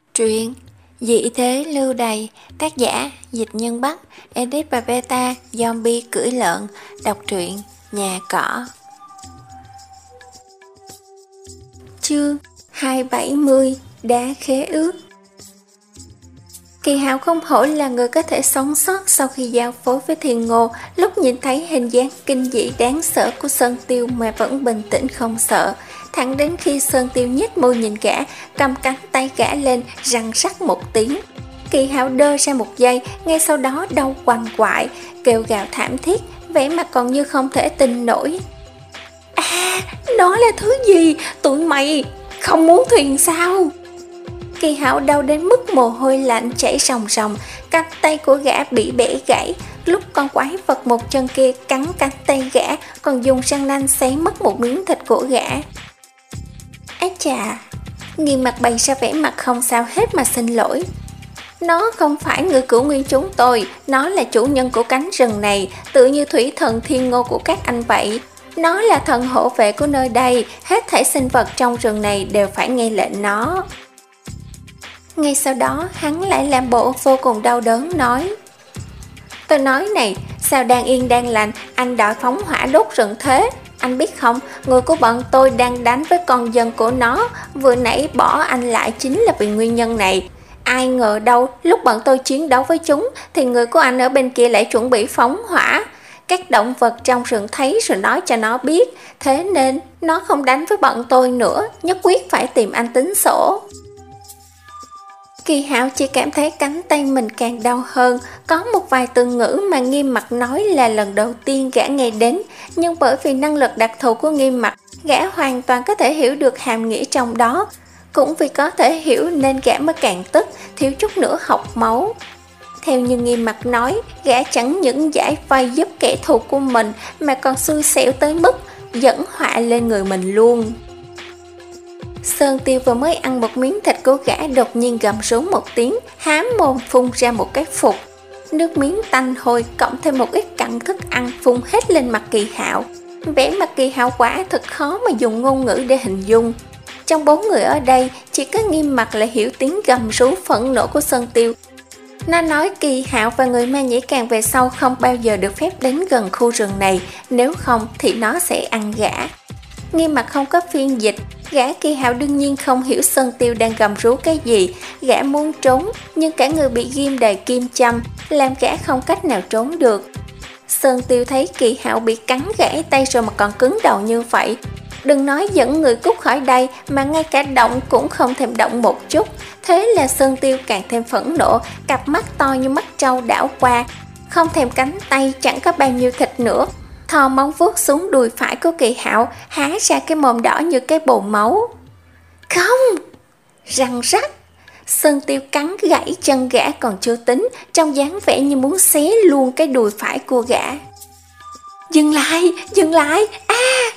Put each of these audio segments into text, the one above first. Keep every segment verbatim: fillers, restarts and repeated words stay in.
Truyện Dị thế lưu đày, tác giả Dịch Nhân Bắc, edit và beta Zombie cưỡi lợn, đọc truyện Nhà cỏ. Chương hai trăm bảy mươi Đá khế ước. Kỳ Hạo không hổ là người có thể sống sót sau khi giao phối với Thiên Ngô. Lúc nhìn thấy hình dáng kinh dị đáng sợ của Sơn Tiêu mà vẫn bình tĩnh không sợ, thẳng đến khi Sơn Tiêu nhếch môi nhìn gã, cầm cánh tay gã lên, răng rắc một tiếng. Kỳ Hạo đơ ra một giây, ngay sau đó đau quằn quại, kêu gào thảm thiết, vẻ mặt còn như không thể tin nổi. À, đó là thứ gì? Tụi mày không muốn thuyền sao? Kỳ Hạo đau đến mức mồ hôi lạnh chảy ròng ròng, cánh tay của gã bị bẻ gãy. Lúc con quái vật một chân kia cắn cánh tay gã, còn dùng răng nanh xé mất một miếng thịt của gã. Ái chà, Nghiêm Mặt bày ra vẻ mặt không sao hết mà xin lỗi. Nó không phải người cửu nguyên chúng tôi, nó là chủ nhân của cánh rừng này, tự như thủy thần Thiên Ngô của các anh vậy. Nó là thần hộ vệ của nơi đây, hết thảy sinh vật trong rừng này đều phải nghe lệnh nó. Ngay sau đó, hắn lại làm bộ vô cùng đau đớn nói: Tôi nói này, sao đang yên đang lành, anh đòi phóng hỏa đốt rừng thế? Anh biết không, người của bọn tôi đang đánh với con dân của nó, vừa nãy bỏ anh lại chính là vì nguyên nhân này. Ai ngờ đâu, lúc bọn tôi chiến đấu với chúng, thì người của anh ở bên kia lại chuẩn bị phóng hỏa. Các động vật trong rừng thấy rồi nói cho nó biết, thế nên nó không đánh với bọn tôi nữa, nhất quyết phải tìm anh tính sổ. Kỳ Hạo chỉ cảm thấy cánh tay mình càng đau hơn. Có một vài từ ngữ mà Nghiêm Mặt nói là lần đầu tiên gã nghe đến, nhưng bởi vì năng lực đặc thù của Nghiêm Mặt, gã hoàn toàn có thể hiểu được hàm nghĩa trong đó. Cũng vì có thể hiểu nên gã mới càng tức, thiếu chút nữa học máu. Theo như Nghiêm Mặt nói, gã chẳng những giải vay giúp kẻ thù của mình, mà còn xui xẻo tới mức dẫn họa lên người mình luôn. Sơn Tiêu vừa mới ăn một miếng thịt của gã, đột nhiên gầm rú một tiếng, há mồm phun ra một cái phục. Nước miếng tanh hôi cộng thêm một ít cặn thức ăn phun hết lên mặt Kỳ Hạo. Vẻ mặt Kỳ Hạo quả thật khó mà dùng ngôn ngữ để hình dung. Trong bốn người ở đây, chỉ có Nghiêm Mặt là hiểu tiếng gầm rú phẫn nộ của Sơn Tiêu. Nó nói Kỳ Hạo và người ma nhĩ càng về sau không bao giờ được phép đến gần khu rừng này, nếu không thì nó sẽ ăn gã. Nghiêm Mặt không có phiên dịch, gã Kỳ Hạo đương nhiên không hiểu Sơn Tiêu đang gầm rú cái gì. Gã muốn trốn, nhưng cả người bị ghim đầy kim châm, làm gã không cách nào trốn được. Sơn Tiêu thấy Kỳ Hạo bị cắn gãy tay rồi mà còn cứng đầu như vậy, đừng nói dẫn người cút khỏi đây, mà ngay cả động cũng không thèm động một chút. Thế là Sơn Tiêu càng thêm phẫn nộ, cặp mắt to như mắt trâu đảo qua, không thèm cánh tay chẳng có bao nhiêu thịt nữa, thò móng vuốt xuống đùi phải của Kỳ Hạo, há ra cái mồm đỏ như cái bồn máu. Không! Răng rắc! Sơn Tiêu cắn gãy chân gã còn chưa tính, trong dáng vẻ như muốn xé luôn cái đùi phải của gã. Dừng lại! Dừng lại! A! À!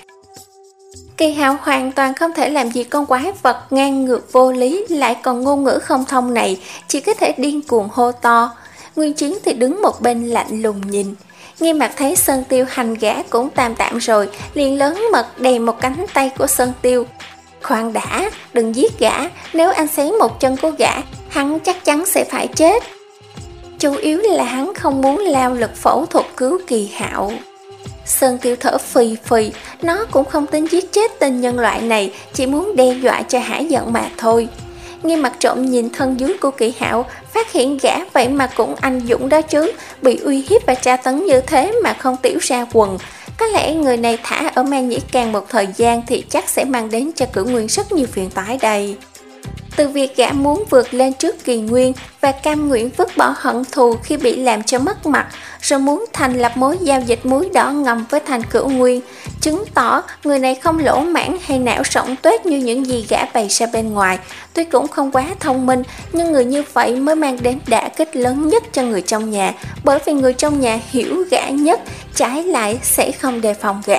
Kỳ Hạo hoàn toàn không thể làm gì con quái vật ngang ngược vô lý lại còn ngôn ngữ không thông này, chỉ có thể điên cuồng hô to. Nguyên Chiến thì đứng một bên lạnh lùng nhìn. Nghiêm Mặt thấy Sơn Tiêu hành gã cũng tạm tạm rồi, liền lớn mật đè một cánh tay của Sơn Tiêu. Khoan đã, đừng giết gã, nếu anh xé một chân của gã, hắn chắc chắn sẽ phải chết. Chủ yếu là hắn không muốn lao lực phẫu thuật cứu Kỳ Hạo. Sơn Tiêu thở phì phì, nó cũng không tính giết chết tên nhân loại này, chỉ muốn đe dọa cho hả giận mà thôi. Nghiêm Mặt trộm nhìn thân dưới của Kỳ Hạo, phát hiện gã vậy mà cũng anh dũng đó chứ, bị uy hiếp và tra tấn như thế mà không tiểu ra quần. Có lẽ người này thả ở Ma Nhĩ Càng một thời gian thì chắc sẽ mang đến cho Cửu Nguyên rất nhiều phiền toái đây. Từ việc gã muốn vượt lên trước Kỳ Nguyên và cam nguyện vứt bỏ hận thù khi bị làm cho mất mặt, rồi muốn thành lập mối giao dịch muối đỏ ngầm với thành Cửu Nguyên, chứng tỏ người này không lỗ mãn hay não rỗng tuếch như những gì gã bày ra bên ngoài. Tuy cũng không quá thông minh, nhưng người như vậy mới mang đến đả kích lớn nhất cho người trong nhà, bởi vì người trong nhà hiểu gã nhất, trái lại sẽ không đề phòng gã.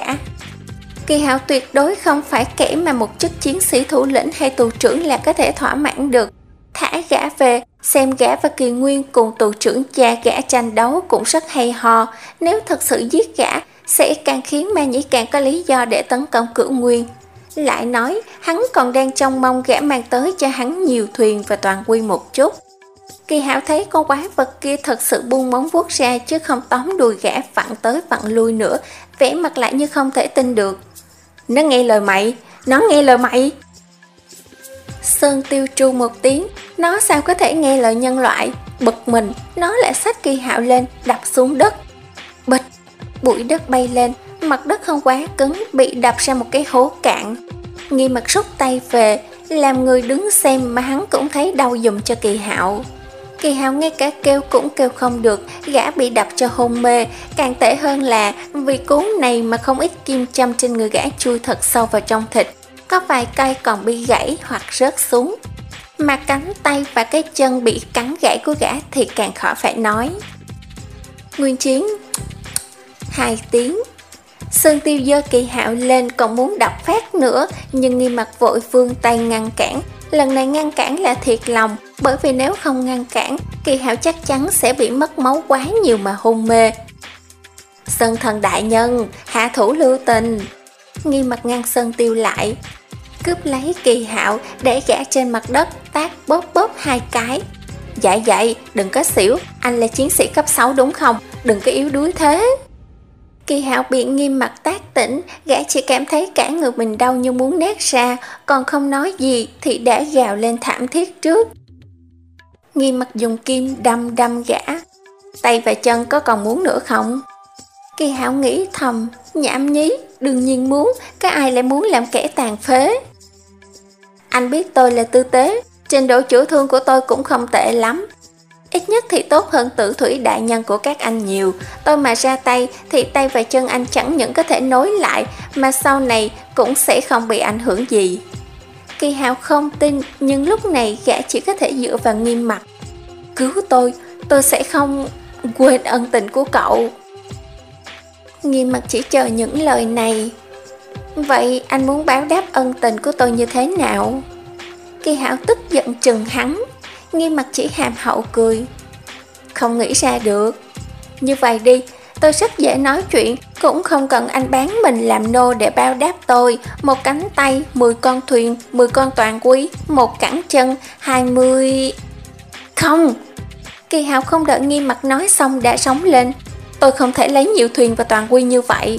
Kỳ Hạo tuyệt đối không phải kẻ mà một chức chiến sĩ thủ lĩnh hay tù trưởng là có thể thỏa mãn được. Thả gã về, xem gã và Kỳ Nguyên cùng tù trưởng cha gã tranh đấu cũng rất hay ho. Nếu thật sự giết gã, sẽ càng khiến Ma Nhĩ Càng có lý do để tấn công Cửu Nguyên. Lại nói hắn còn đang trông mong gã mang tới cho hắn nhiều thuyền và toàn quy một chút. Kỳ Hạo thấy con quái vật kia thật sự buông móng vuốt ra chứ không tóm đùi gã vặn tới vặn lui nữa, vẻ mặt lại như không thể tin được. Nó nghe lời mày, nó nghe lời mày. Sơn Tiêu tru một tiếng, nó sao có thể nghe lời nhân loại. Bực mình, nó lại xách Kỳ Hạo lên, đập xuống đất. Bịch, bụi đất bay lên, mặt đất không quá cứng, bị đập ra một cái hố cạn. Nghiêm Mặt rút tay về, làm người đứng xem mà hắn cũng thấy đau giùm cho Kỳ Hạo. Kỳ Hạo ngay cả kêu cũng kêu không được, gã bị đập cho hôn mê. Càng tệ hơn là vì cú này mà không ít kim châm trên người gã chui thật sâu vào trong thịt, có vài cây còn bị gãy hoặc rớt xuống. Mà cánh tay và cái chân bị cắn gãy của gã thì càng khỏi phải nói. Nguyên Chiến, hai tiếng. Sơn Tiêu giơ Kỳ Hạo lên còn muốn đập phát nữa, nhưng Nghiêm Mặt vội vươn tay ngăn cản. Lần này ngăn cản là thiệt lòng, bởi vì nếu không ngăn cản, Kỳ Hạo chắc chắn sẽ bị mất máu quá nhiều mà hôn mê. Sơn Thần đại nhân, hạ thủ lưu tình. Nghiêm Mặt ngăn Sơn Tiêu lại, cướp lấy Kỳ Hạo để gã trên mặt đất, tát bóp bóp hai cái. Dạ vậy, đừng có xỉu, anh là chiến sĩ cấp sáu đúng không? Đừng có yếu đuối thế. Kỳ Hạo bị Nghiêm Mặt tát tỉnh, gã chỉ cảm thấy cả người mình đau như muốn nát ra, còn không nói gì thì đã gào lên thảm thiết trước. Nghiêm Mặt dùng kim đâm đâm gã. Tay và chân có còn muốn nữa không? Kỳ Hạo nghĩ thầm, nhảm nhí, đương nhiên muốn, có ai lại muốn làm kẻ tàn phế. Anh biết tôi là tư tế, trình độ chữa thương của tôi cũng không tệ lắm. Ít nhất thì tốt hơn Tử Thủy đại nhân của các anh nhiều. Tôi mà ra tay thì tay và chân anh chẳng những có thể nối lại, mà sau này cũng sẽ không bị ảnh hưởng gì. Kỳ Hạo không tin, nhưng lúc này gã chỉ có thể dựa vào Nghiêm Mặt. Cứu tôi, tôi sẽ không quên ân tình của cậu. Nghiêm Mặt chỉ chờ những lời này. Vậy anh muốn báo đáp ân tình của tôi như thế nào? Kỳ Hạo tức giận trừng hắn. Nghiêm Mặt chỉ hàm hậu cười. Không nghĩ ra được. Như vậy đi, tôi rất dễ nói chuyện, cũng không cần anh bán mình làm nô để báo đáp tôi. Một cánh tay, mười con thuyền, mười con toàn quý, một cẳng chân, hai mươi... Không! Kỳ Hạo không đợi Nghiêm Mặt nói xong đã sống lên. Tôi không thể lấy nhiều thuyền và toàn quy như vậy.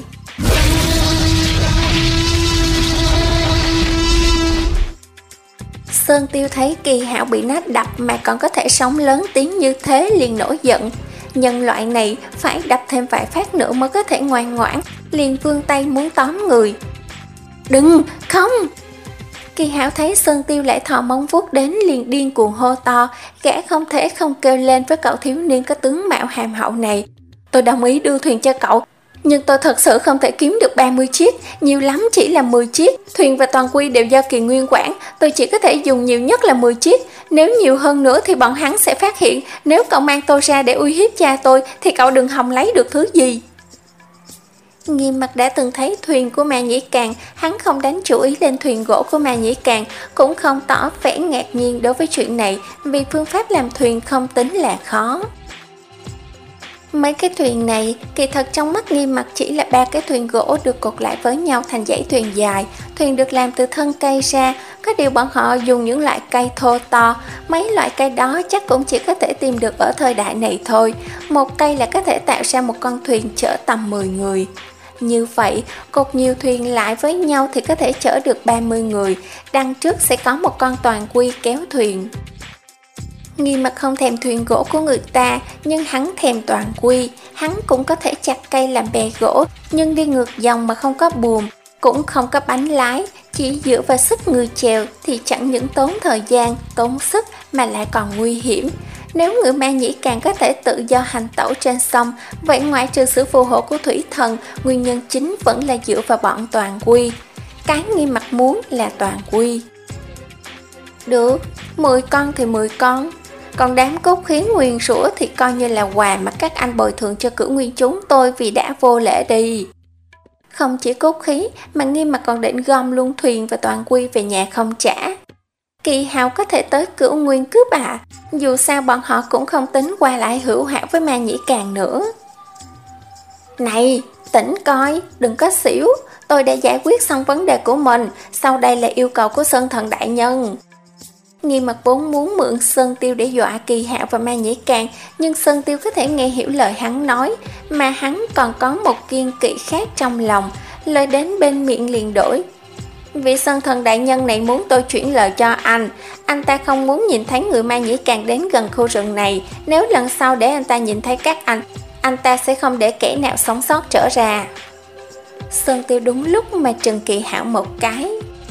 Sơn Tiêu thấy Kỳ Hạo bị nó đập mà còn có thể sống lớn tiếng như thế liền nổi giận. Nhân loại này phải đập thêm vài phát nữa mới có thể ngoan ngoãn, liền vươn tay muốn tóm người. Đừng, không! Kỳ Hạo thấy Sơn Tiêu lại thò móng vuốt đến liền điên cuồng hô to, gã không thể không kêu lên với cậu thiếu niên có tướng mạo hàm hậu này. Tôi đồng ý đưa thuyền cho cậu, nhưng tôi thật sự không thể kiếm được ba mươi chiếc, nhiều lắm chỉ là mười chiếc. Thuyền và toàn quy đều do Kỳ Nguyên quản, tôi chỉ có thể dùng nhiều nhất là mười chiếc. Nếu nhiều hơn nữa thì bọn hắn sẽ phát hiện. Nếu cậu mang tôi ra để uy hiếp cha tôi thì cậu đừng hòng lấy được thứ gì. Nghiêm Mặt đã từng thấy thuyền của Ma Nhĩ Càng, hắn không đánh chủ ý lên thuyền gỗ của Ma Nhĩ Càng, cũng không tỏ vẻ ngạc nhiên đối với chuyện này, vì phương pháp làm thuyền không tính là khó. Mấy cái thuyền này kỳ thật trong mắt Nghiêm Mặt chỉ là ba cái thuyền gỗ được cột lại với nhau thành dãy thuyền dài. Thuyền được làm từ thân cây ra, có điều bọn họ dùng những loại cây thô to. Mấy loại cây đó chắc cũng chỉ có thể tìm được ở thời đại này thôi. Một cây là có thể tạo ra một con thuyền chở tầm mười người. Như vậy, cột nhiều thuyền lại với nhau thì có thể chở được ba mươi người. Đằng trước sẽ có một con toàn quy kéo thuyền. Nghiêm Mặt không thèm thuyền gỗ của người ta, nhưng hắn thèm toàn quy. Hắn cũng có thể chặt cây làm bè gỗ, nhưng đi ngược dòng mà không có buồm, cũng không có bánh lái, chỉ dựa vào sức người chèo thì chẳng những tốn thời gian, tốn sức mà lại còn nguy hiểm. Nếu người Ma Nhĩ Càng có thể tự do hành tẩu trên sông, vậy ngoại trừ sự phù hộ của thủy thần, nguyên nhân chính vẫn là dựa vào bọn toàn quy. Cái Nghiêm Mặt muốn là toàn quy. Được, mười con thì mười con. Còn đám cốt khí nguyền rủa thì coi như là quà mà các anh bồi thường cho cửu nguyên chúng tôi vì đã vô lễ đi. Không chỉ cốt khí mà Nghiêm Mặt còn định gom luôn thuyền và toàn quy về nhà không trả. Kỳ Hạo có thể tới cửu nguyên cướp à? Dù sao bọn họ cũng không tính qua lại hữu hảo với Ma Nhĩ Càng nữa. Này, Tỉnh coi, đừng có xỉu, tôi đã giải quyết xong vấn đề của mình, sau đây là yêu cầu của Sơn Thần đại nhân. Nghiêm Mặt vốn muốn mượn Sơn Tiêu để dọa Kỳ Hạo và Ma Nhĩ Càng, nhưng Sơn Tiêu có thể nghe hiểu lời hắn nói, mà hắn còn có một kiêng kỵ khác trong lòng, lời đến bên miệng liền đổi. Vị Sơn Thần đại nhân này muốn tôi chuyển lời cho anh, anh ta không muốn nhìn thấy người Ma Nhĩ Càng đến gần khu rừng này, nếu lần sau để anh ta nhìn thấy các anh, anh ta sẽ không để kẻ nào sống sót trở ra. Sơn Tiêu đúng lúc mà trừng Kỳ Hạo một cái.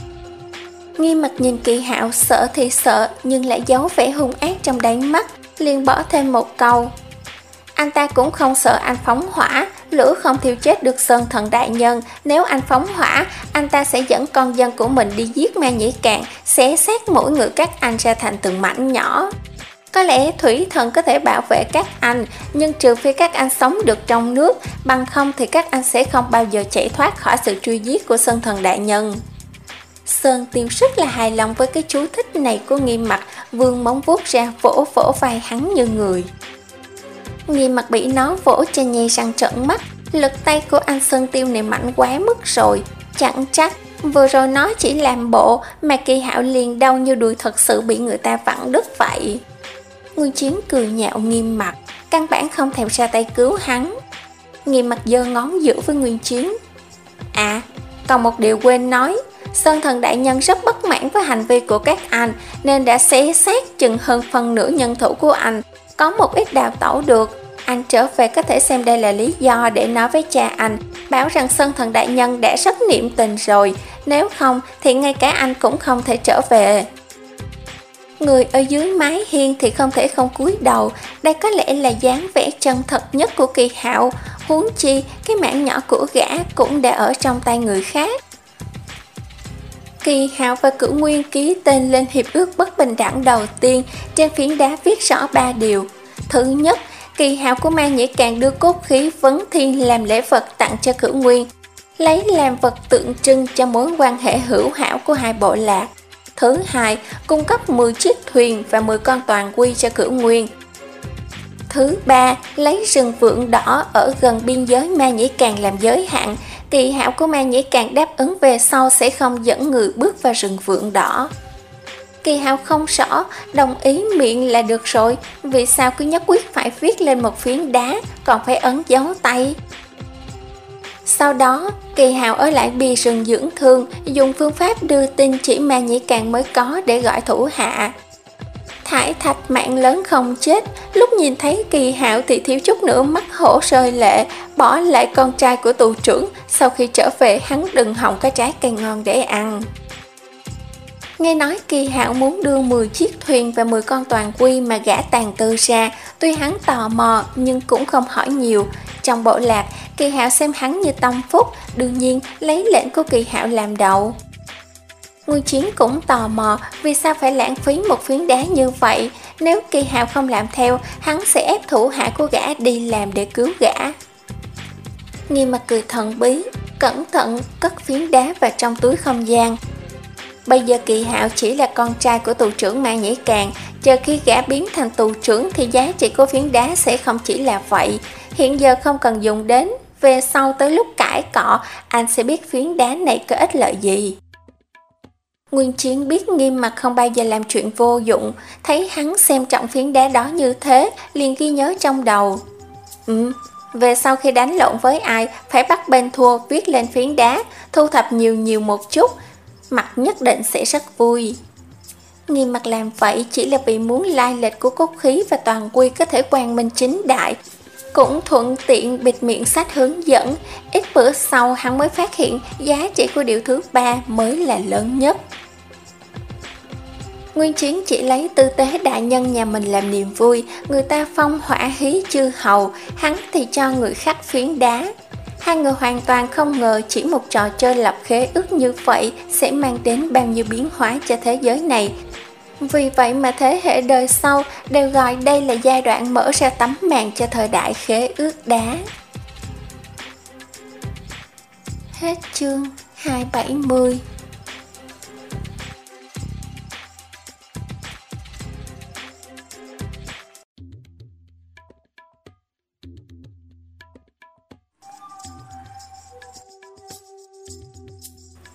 Nghiêm Mặt nhìn Kỳ Hạo sợ thì sợ, nhưng lại giấu vẻ hung ác trong đáy mắt, liền bỏ thêm một câu. Anh ta cũng không sợ anh phóng hỏa, lửa không thiêu chết được Sơn Thần đại nhân, nếu anh phóng hỏa, anh ta sẽ dẫn con dân của mình đi giết Ma Nhĩ Càn, xé xác mỗi người các anh ra thành từng mảnh nhỏ. Có lẽ thủy thần có thể bảo vệ các anh, nhưng trừ phi các anh sống được trong nước, bằng không thì các anh sẽ không bao giờ chạy thoát khỏi sự truy giết của Sơn Thần đại nhân. Sơn Tiêu rất là hài lòng với cái chú thích này của Nghiêm Mặt, vươn móng vuốt ra vỗ vỗ vai hắn như người. Nghiêm Mặt bị nó vỗ cho nhe răng trợn mắt, lực tay của anh Sơn Tiêu này mạnh quá mức rồi, chẳng trách vừa rồi nó chỉ làm bộ mà Kỳ Hạo liền đau như đùi thật sự bị người ta vặn đứt vậy. Nguyên Chiến cười nhạo Nghiêm Mặt, căn bản không thèm ra tay cứu hắn. Nghiêm Mặt giơ ngón giữa với Nguyên Chiến. À, còn một điều quên nói, Sơn Thần đại nhân rất bất mãn với hành vi của các anh, nên đã xé xác chừng hơn phân nửa nhân thủ của anh, có một ít đào tẩu được. Anh trở về có thể xem đây là lý do để nói với cha anh, bảo rằng Sơn Thần đại nhân đã rất niệm tình rồi, nếu không thì ngay cả anh cũng không thể trở về. Người ở dưới mái hiên thì không thể không cúi đầu, đây có lẽ là dáng vẻ chân thật nhất của Kỳ Hạo, huống chi cái mảng nhỏ của gã cũng đã ở trong tay người khác. Kỳ Hạo và Cửu Nguyên ký tên lên hiệp ước bất bình đẳng đầu tiên, trên phiến đá viết rõ ba điều. Thứ nhất, Kỳ Hạo của Ma Nhĩ Càng đưa cốt khí Vấn Thiên làm lễ vật tặng cho Cửu Nguyên, lấy làm vật tượng trưng cho mối quan hệ hữu hảo của hai bộ lạc. Thứ hai, cung cấp mười chiếc thuyền và mười con toàn quy cho Cửu Nguyên. Thứ ba, lấy rừng vượng đỏ ở gần biên giới Ma Nhĩ Càng làm giới hạn. Kỳ Hạo của Ma Nhĩ Càng đáp ứng về sau sẽ không dẫn người bước vào rừng vượng đỏ. Kỳ Hạo không rõ, đồng ý miệng là được rồi, vì sao cứ nhất quyết phải viết lên một phiến đá, còn phải ấn dấu tay. Sau đó, Kỳ Hạo ở lại bìa rừng dưỡng thương, dùng phương pháp đưa tin chỉ Ma Nhĩ Càng mới có để gọi thủ hạ. Thải Thạch mạng lớn không chết, lúc nhìn thấy Kỳ Hạo thì thiếu chút nữa mắt hổ rơi lệ, bỏ lại con trai của tù trưởng, sau khi trở về hắn đừng hòng có trái cây ngon để ăn. Nghe nói Kỳ Hạo muốn đưa mười chiếc thuyền và mười con toàn quy mà gã tàn tư ra, tuy hắn tò mò nhưng cũng không hỏi nhiều. Trong bộ lạc, Kỳ Hạo xem hắn như tâm phúc, đương nhiên lấy lệnh của Kỳ Hạo làm đầu. Nguyên Chiến cũng tò mò vì sao phải lãng phí một phiến đá như vậy, nếu Kỳ Hạo không làm theo, hắn sẽ ép thủ hạ của gã đi làm để cứu gã. Nghiêm Mặt cười thần bí, cẩn thận cất phiến đá vào trong túi không gian. Bây giờ Kỳ Hạo chỉ là con trai của tù trưởng Ma Nhĩ Càng, chờ khi gã biến thành tù trưởng thì giá trị của phiến đá sẽ không chỉ là vậy. Hiện giờ không cần dùng đến, về sau tới lúc cãi cọ, anh sẽ biết phiến đá này có ích lợi gì. Nguyên Chiến biết Nghiêm Mặt không bao giờ làm chuyện vô dụng, thấy hắn xem trọng phiến đá đó như thế, liền ghi nhớ trong đầu. Ừ, về sau khi đánh lộn với ai, phải bắt bên thua viết lên phiến đá, thu thập nhiều nhiều một chút, mặt nhất định sẽ rất vui. Nghiêm Mặt làm vậy chỉ là vì muốn lai lịch của cốt khí và toàn quy có thể quang minh chính đại, cũng thuận tiện bịt miệng sách hướng dẫn. Ít bữa sau hắn mới phát hiện giá trị của điều thứ ba mới là lớn nhất. Nguyên Chiến chỉ lấy tư tế đại nhân nhà mình làm niềm vui, người ta phong hỏa hí chư hầu, hắn thì cho người khắc phiến đá. Hai người hoàn toàn không ngờ chỉ một trò chơi lập khế ước như vậy sẽ mang đến bao nhiêu biến hóa cho thế giới này. Vì vậy mà thế hệ đời sau đều gọi đây là giai đoạn mở ra tấm màn cho thời đại khế ước đá. Hết chương hai trăm bảy mươi.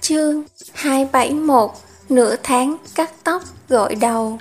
Chương hai bảy mốt Nửa tháng cắt tóc gội đầu.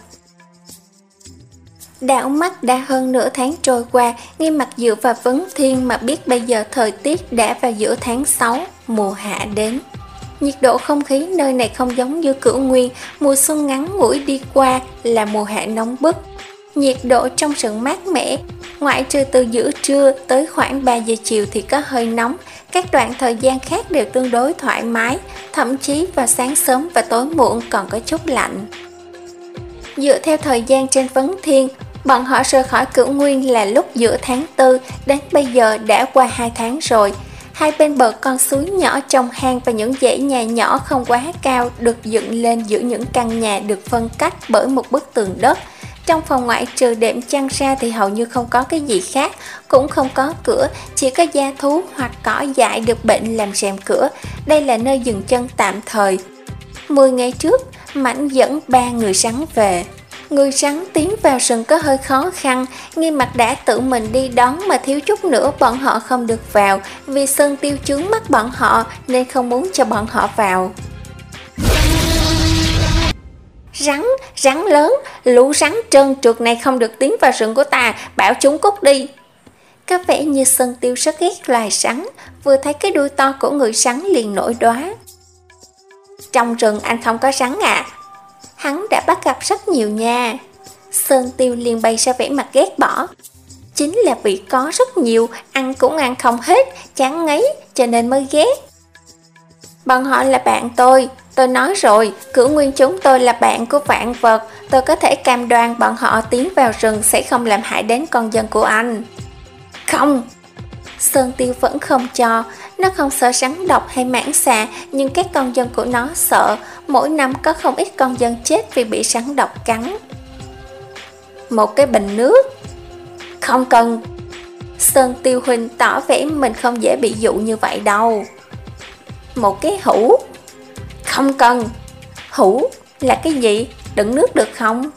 Đảo mắt đã hơn nửa tháng trôi qua, Nghiêm Mặc dựa vào vấn thiên mà biết bây giờ thời tiết đã vào giữa tháng sáu, mùa hạ đến. Nhiệt độ không khí nơi này không giống như Cửu Nguyên, mùa xuân ngắn ngủi đi qua là mùa hạ nóng bức. Nhiệt độ trong rừng mát mẻ, ngoại trừ từ giữa trưa tới khoảng ba giờ chiều thì có hơi nóng, các đoạn thời gian khác đều tương đối thoải mái, thậm chí vào sáng sớm và tối muộn còn có chút lạnh. Dựa theo thời gian trên vấn thiên, bọn họ rời khỏi Cửu Nguyên là lúc giữa tháng tư, đến bây giờ đã qua hai tháng rồi. Hai bên bờ con suối nhỏ trong hang và những dãy nhà nhỏ không quá cao được dựng lên giữa những căn nhà được phân cách bởi một bức tường đất. Trong phòng ngoại trừ đệm chăn ra thì hầu như không có cái gì khác, cũng không có cửa, chỉ có gia thú hoặc cỏ dại được bệnh làm rèm cửa. Đây là nơi dừng chân tạm thời. Mười ngày trước, Mãnh dẫn ba người rắn về. Người rắn tiến vào rừng có hơi khó khăn, Nghiêm Mặc đã tự mình đi đón mà thiếu chút nữa bọn họ không được vào, vì Sơn Tiêu chướng mắt bọn họ nên không muốn cho bọn họ vào. Rắn, rắn lớn, lũ rắn trơn trượt này không được tiến vào rừng của ta, bảo chúng cút đi. Có vẻ như Sơn Tiêu rất ghét loài rắn, vừa thấy cái đuôi to của người rắn liền nổi đoá. Trong rừng anh không có rắn à? Hắn đã bắt gặp rất nhiều nha. Sơn Tiêu liền bày ra vẻ mặt ghét bỏ. Chính là vì có rất nhiều, ăn cũng ăn không hết, chán ngấy cho nên mới ghét. Bọn họ là bạn tôi, tôi nói rồi, Cửu Nguyên chúng tôi là bạn của vạn vật, tôi có thể cam đoan bọn họ tiến vào rừng sẽ không làm hại đến con dân của anh. Không! Sơn Tiêu vẫn không cho, nó không sợ rắn độc hay mãng xà, nhưng các con dân của nó sợ, mỗi năm có không ít con dân chết vì bị rắn độc cắn. Một cái bình nước. Không cần. Sơn Tiêu huynh tỏ vẻ mình không dễ bị dụ như vậy đâu. Một cái hũ. Không cần. Hũ là cái gì? Đựng nước được không?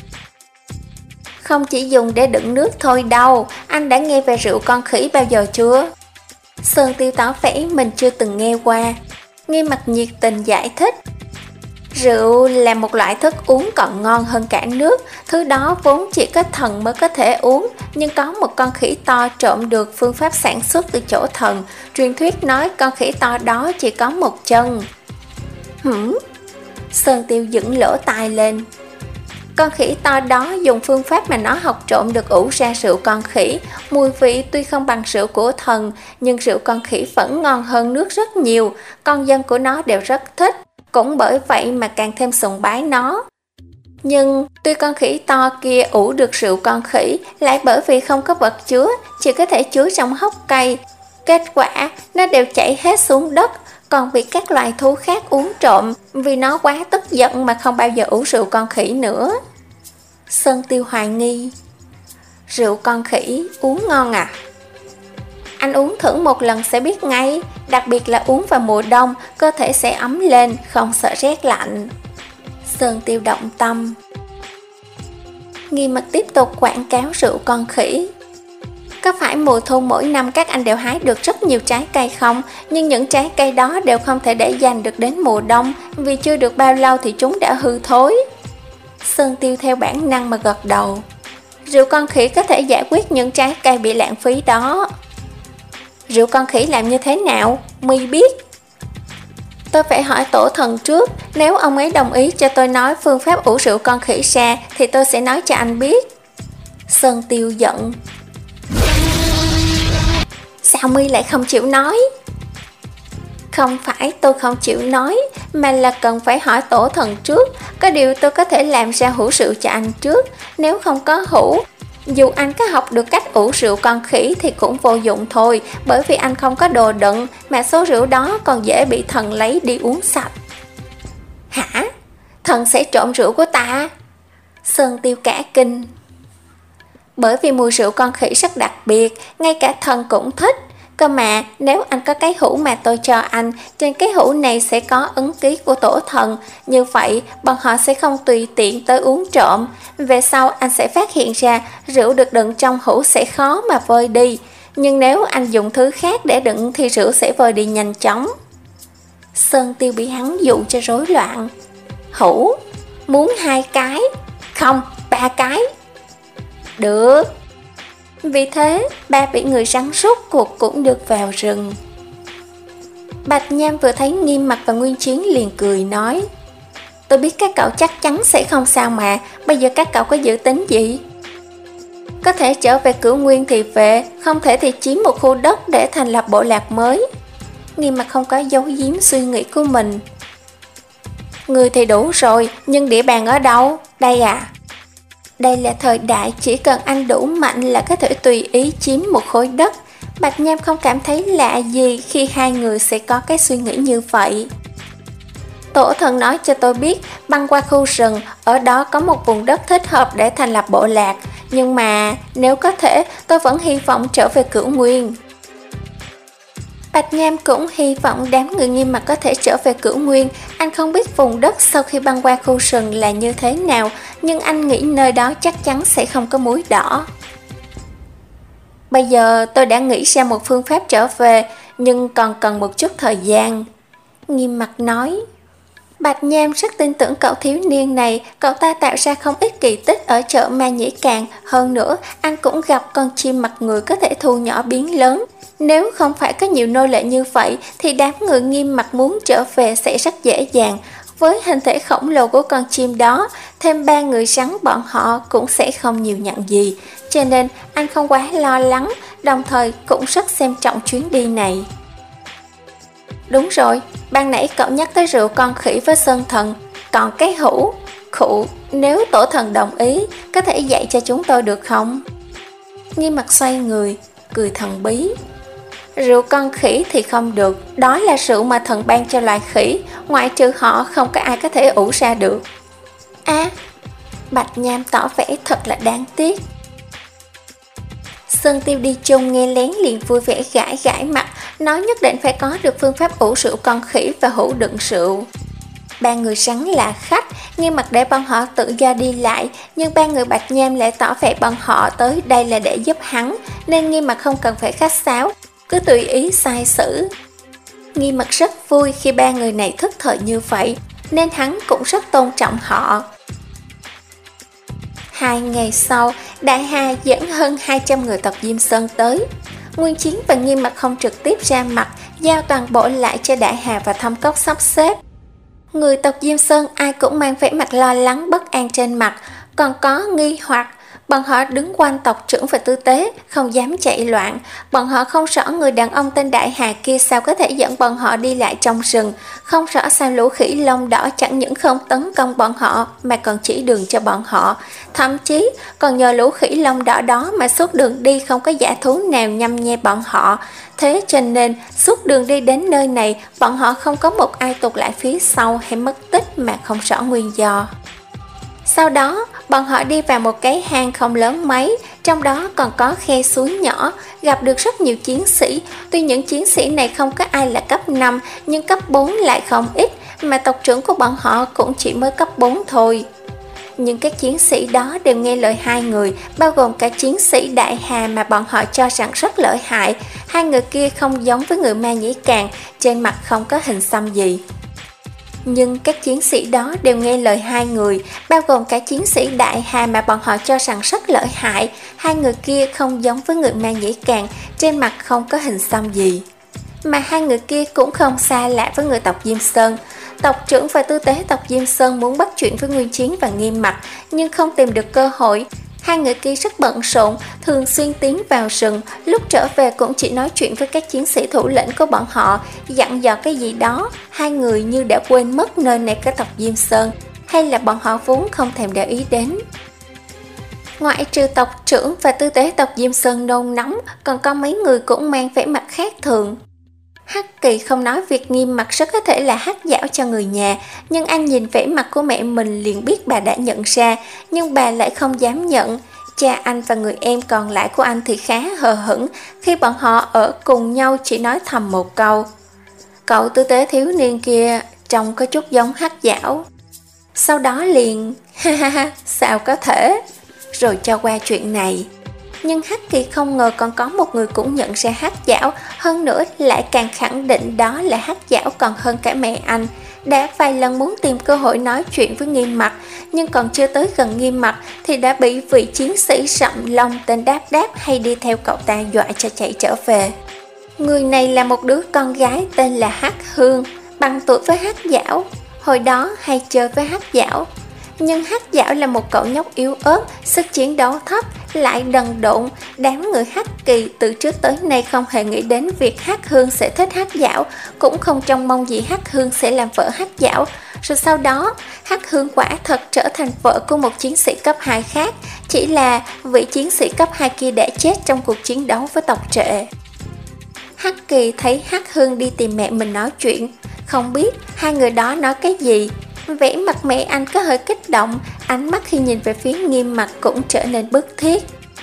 Không chỉ dùng để đựng nước thôi đâu, anh đã nghe về rượu con khỉ bao giờ chưa? Sơn Tiêu tỏ vẻ mình chưa từng nghe qua. Nghiêm Mặc nhiệt tình giải thích. Rượu là một loại thức uống còn ngon hơn cả nước, thứ đó vốn chỉ có thần mới có thể uống, nhưng có một con khỉ to trộm được phương pháp sản xuất từ chỗ thần, truyền thuyết nói con khỉ to đó chỉ có một chân. Hửm? Sơn Tiêu dựng lỗ tai lên. Con khỉ to đó dùng phương pháp mà nó học trộm được ủ ra rượu con khỉ, mùi vị tuy không bằng rượu của thần, nhưng rượu con khỉ vẫn ngon hơn nước rất nhiều, con dân của nó đều rất thích, cũng bởi vậy mà càng thêm sùng bái nó. Nhưng tuy con khỉ to kia ủ được rượu con khỉ, lại bởi vì không có vật chứa, chỉ có thể chứa trong hốc cây, kết quả nó đều chảy hết xuống đất, còn bị các loài thú khác uống trộm vì nó quá tức giận mà không bao giờ uống rượu con khỉ nữa. Sơn Tiêu hoài nghi. Rượu con khỉ uống ngon à? Anh uống thử một lần sẽ biết ngay, đặc biệt là uống vào mùa đông, cơ thể sẽ ấm lên, không sợ rét lạnh. Sơn Tiêu động tâm. Nghiêm Mặc tiếp tục quảng cáo rượu con khỉ. Có phải mùa thu mỗi năm các anh đều hái được rất nhiều trái cây không? Nhưng những trái cây đó đều không thể để dành được đến mùa đông, vì chưa được bao lâu thì chúng đã hư thối. Sơn Tiêu theo bản năng mà gật đầu. Rượu con khỉ có thể giải quyết những trái cây bị lãng phí đó. Rượu con khỉ làm như thế nào? My biết. Tôi phải hỏi tổ thần trước, nếu ông ấy đồng ý cho tôi nói phương pháp ủ rượu con khỉ ra thì tôi sẽ nói cho anh biết. Sơn Tiêu giận. Sao My lại không chịu nói? Không phải tôi không chịu nói, mà là cần phải hỏi tổ thần trước. Có điều tôi có thể làm ra hũ rượu cho anh trước. Nếu không có hũ, dù anh có học được cách ủ rượu con khỉ thì cũng vô dụng thôi, bởi vì anh không có đồ đựng, mà số rượu đó còn dễ bị thần lấy đi uống sạch. Hả? Thần sẽ trộm rượu của ta? Sơn Tiêu cả kinh. Bởi vì mùi rượu con khỉ rất đặc biệt, ngay cả thần cũng thích. Cơ mà nếu anh có cái hũ mà tôi cho anh, trên cái hũ này sẽ có ấn ký của tổ thần, như vậy bọn họ sẽ không tùy tiện tới uống trộm. Về sau anh sẽ phát hiện ra rượu được đựng trong hũ sẽ khó mà vơi đi, nhưng nếu anh dùng thứ khác để đựng thì rượu sẽ vơi đi nhanh chóng. Sơn Tiêu bị hắn dụ cho rối loạn. Hữu, muốn hai cái? Không, ba cái. Được. Vì thế, ba bị người rắn rốt cuộc cũng được vào rừng. Bạch Nham vừa thấy Nghiêm Mặc và Nguyên Chiến liền cười nói: Tôi biết các cậu chắc chắn sẽ không sao mà, bây giờ các cậu có dự tính gì? Có thể trở về Cửu Nguyên thì về, không thể thì chiếm một khu đất để thành lập bộ lạc mới. Nghiêm Mặc không có giấu giếm suy nghĩ của mình. Người thì đủ rồi, nhưng địa bàn ở đâu? Đây à? Đây là thời đại chỉ cần anh đủ mạnh là có thể tùy ý chiếm một khối đất. Bạch Nham không cảm thấy lạ gì khi hai người sẽ có cái suy nghĩ như vậy. Tổ thần nói cho tôi biết băng qua khu rừng, ở đó có một vùng đất thích hợp để thành lập bộ lạc. Nhưng mà nếu có thể, tôi vẫn hy vọng trở về Cửu Nguyên. Bạch Nham cũng hy vọng đám người Nghiêm Mặc có thể trở về Cửu Nguyên. Anh không biết vùng đất sau khi băng qua khu rừng là như thế nào, nhưng anh nghĩ nơi đó chắc chắn sẽ không có muối đỏ. Bây giờ tôi đã nghĩ ra một phương pháp trở về, nhưng còn cần một chút thời gian. Nghiêm Mặc nói. Bạch Nham rất tin tưởng cậu thiếu niên này, cậu ta tạo ra không ít kỳ tích ở chợ Ma Nhĩ Càn. Hơn nữa, anh cũng gặp con chim mặt người có thể thu nhỏ biến lớn. Nếu không phải có nhiều nô lệ như vậy, thì đám người Nghiêm Mặc muốn trở về sẽ rất dễ dàng. Với hình thể khổng lồ của con chim đó, thêm ba người rắn bọn họ cũng sẽ không nhiều nhận gì. Cho nên anh không quá lo lắng, đồng thời cũng rất xem trọng chuyến đi này. Đúng rồi, ban nãy cậu nhắc tới rượu con khỉ với Sơn Thần, còn cái hũ, khụ, nếu tổ thần đồng ý, có thể dạy cho chúng tôi được không? Nghiêm Mặc xoay người, cười thần bí. Rượu con khỉ thì không được, đó là rượu mà thần ban cho loài khỉ, ngoại trừ họ không có ai có thể ủ ra được. À, Bạch Nham tỏ vẻ thật là đáng tiếc. Sơn Tiêu đi chung nghe lén liền vui vẻ gãi gãi mặt, nói nhất định phải có được phương pháp ủ rượu con khỉ và hũ đựng rượu. Ba người rắn là khách, Nghiêm Mặc để bọn họ tự do đi lại, nhưng ba người Bạch Nham lại tỏ vẻ bọn họ tới đây là để giúp hắn, nên Nghiêm Mặc không cần phải khách sáo, cứ tùy ý sai xử. Nghiêm Mặc rất vui khi ba người này thức thời như vậy, nên hắn cũng rất tôn trọng họ. Hai ngày sau, Đại Hà dẫn hơn hai trăm người tộc Diêm Sơn tới. Nguyên Chiến và Nghiêm Mặc không trực tiếp ra mặt, giao toàn bộ lại cho Đại Hà và Thâm Cốc sắp xếp. Người tộc Diêm Sơn ai cũng mang vẻ mặt lo lắng bất an trên mặt, còn có nghi hoặc. Bọn họ đứng quanh tộc trưởng và tư tế, không dám chạy loạn. Bọn họ không rõ người đàn ông tên Đại Hà kia sao có thể dẫn bọn họ đi lại trong rừng. Không rõ sao lũ khỉ lông đỏ chẳng những không tấn công bọn họ mà còn chỉ đường cho bọn họ. Thậm chí còn nhờ lũ khỉ lông đỏ đó mà suốt đường đi không có dã thú nào nhăm nhe bọn họ. Thế cho nên suốt đường đi đến nơi này, bọn họ không có một ai tụt lại phía sau hay mất tích mà không rõ nguyên do. Sau đó, bọn họ đi vào một cái hang không lớn mấy, trong đó còn có khe suối nhỏ, gặp được rất nhiều chiến sĩ. Tuy những chiến sĩ này không có ai là cấp năm, nhưng cấp bốn lại không ít, mà tộc trưởng của bọn họ cũng chỉ mới cấp bốn thôi. Nhưng các chiến sĩ đó đều nghe lời hai người, bao gồm cả chiến sĩ Đại Hà mà bọn họ cho rằng rất lợi hại. Hai người kia không giống với người Ma Nhĩ Càn, trên mặt không có hình xăm gì. Nhưng các chiến sĩ đó đều nghe lời hai người, bao gồm cả chiến sĩ Đại Hà mà bọn họ cho rằng rất lợi hại. Hai người kia không giống với người Ma Nhĩ Càn, trên mặt không có hình xăm gì. Mà hai người kia cũng không xa lạ với người tộc Diêm Sơn. Tộc trưởng và tư tế tộc Diêm Sơn muốn bắt chuyện với Nguyên Chiến và Nghiêm Mặc, nhưng không tìm được cơ hội. Hai người kia rất bận rộn, thường xuyên tiến vào rừng, lúc trở về cũng chỉ nói chuyện với các chiến sĩ thủ lĩnh của bọn họ, dặn dò cái gì đó. Hai người như đã quên mất nơi này có tộc Diêm Sơn, hay là bọn họ vốn không thèm để ý đến. Ngoại trừ tộc trưởng và tư tế tộc Diêm Sơn nôn nóng, còn có mấy người cũng mang vẻ mặt khác thường. Hắc Kỳ không nói việc Nghiêm Mặc rất có thể là hắc giảo cho người nhà, nhưng anh nhìn vẻ mặt của mẹ mình liền biết bà đã nhận ra, nhưng bà lại không dám nhận. Cha anh và người em còn lại của anh thì khá hờ hững, khi bọn họ ở cùng nhau chỉ nói thầm một câu: cậu tư tế thiếu niên kia trông có chút giống hắc giảo. Sau đó liền ha ha ha, sao có thể, rồi cho qua chuyện này. nhưng Hắc Kỳ không ngờ còn có một người cũng nhận ra Hắc Dảo, hơn nữa lại càng khẳng định đó là Hắc Dảo còn hơn cả mẹ anh. Đã vài lần muốn tìm cơ hội nói chuyện với Nghiêm Mặc, nhưng còn chưa tới gần Nghiêm Mặc thì đã bị vị chiến sĩ Sậm Long tên Đáp Đáp hay đi theo cậu ta dọa cho chạy trở về. Người này là một đứa con gái tên là Hắc Hương, bằng tuổi với Hắc Dảo, hồi đó hay chơi với Hắc Dảo. Nhưng Hắc Dảo là một cậu nhóc yếu ớt, sức chiến đấu thấp, lại đần độn. Đám người Hắc Kỳ từ trước tới nay không hề nghĩ đến việc Hắc Hương sẽ thích Hắc Dảo, cũng không trông mong gì Hắc Hương sẽ làm vợ Hắc Dảo. Rồi sau đó, Hắc Hương quả thật trở thành vợ của một chiến sĩ cấp hai khác, chỉ là vị chiến sĩ cấp hai kia đã chết trong cuộc chiến đấu với tộc Trệ. Hắc Kỳ thấy Hắc Hương đi tìm mẹ mình nói chuyện, không biết hai người đó nói cái gì. Vẻ mặt mẹ anh có hơi kích động, ánh mắt khi nhìn về phía Nghiêm Mặc cũng trở nên bức thiết.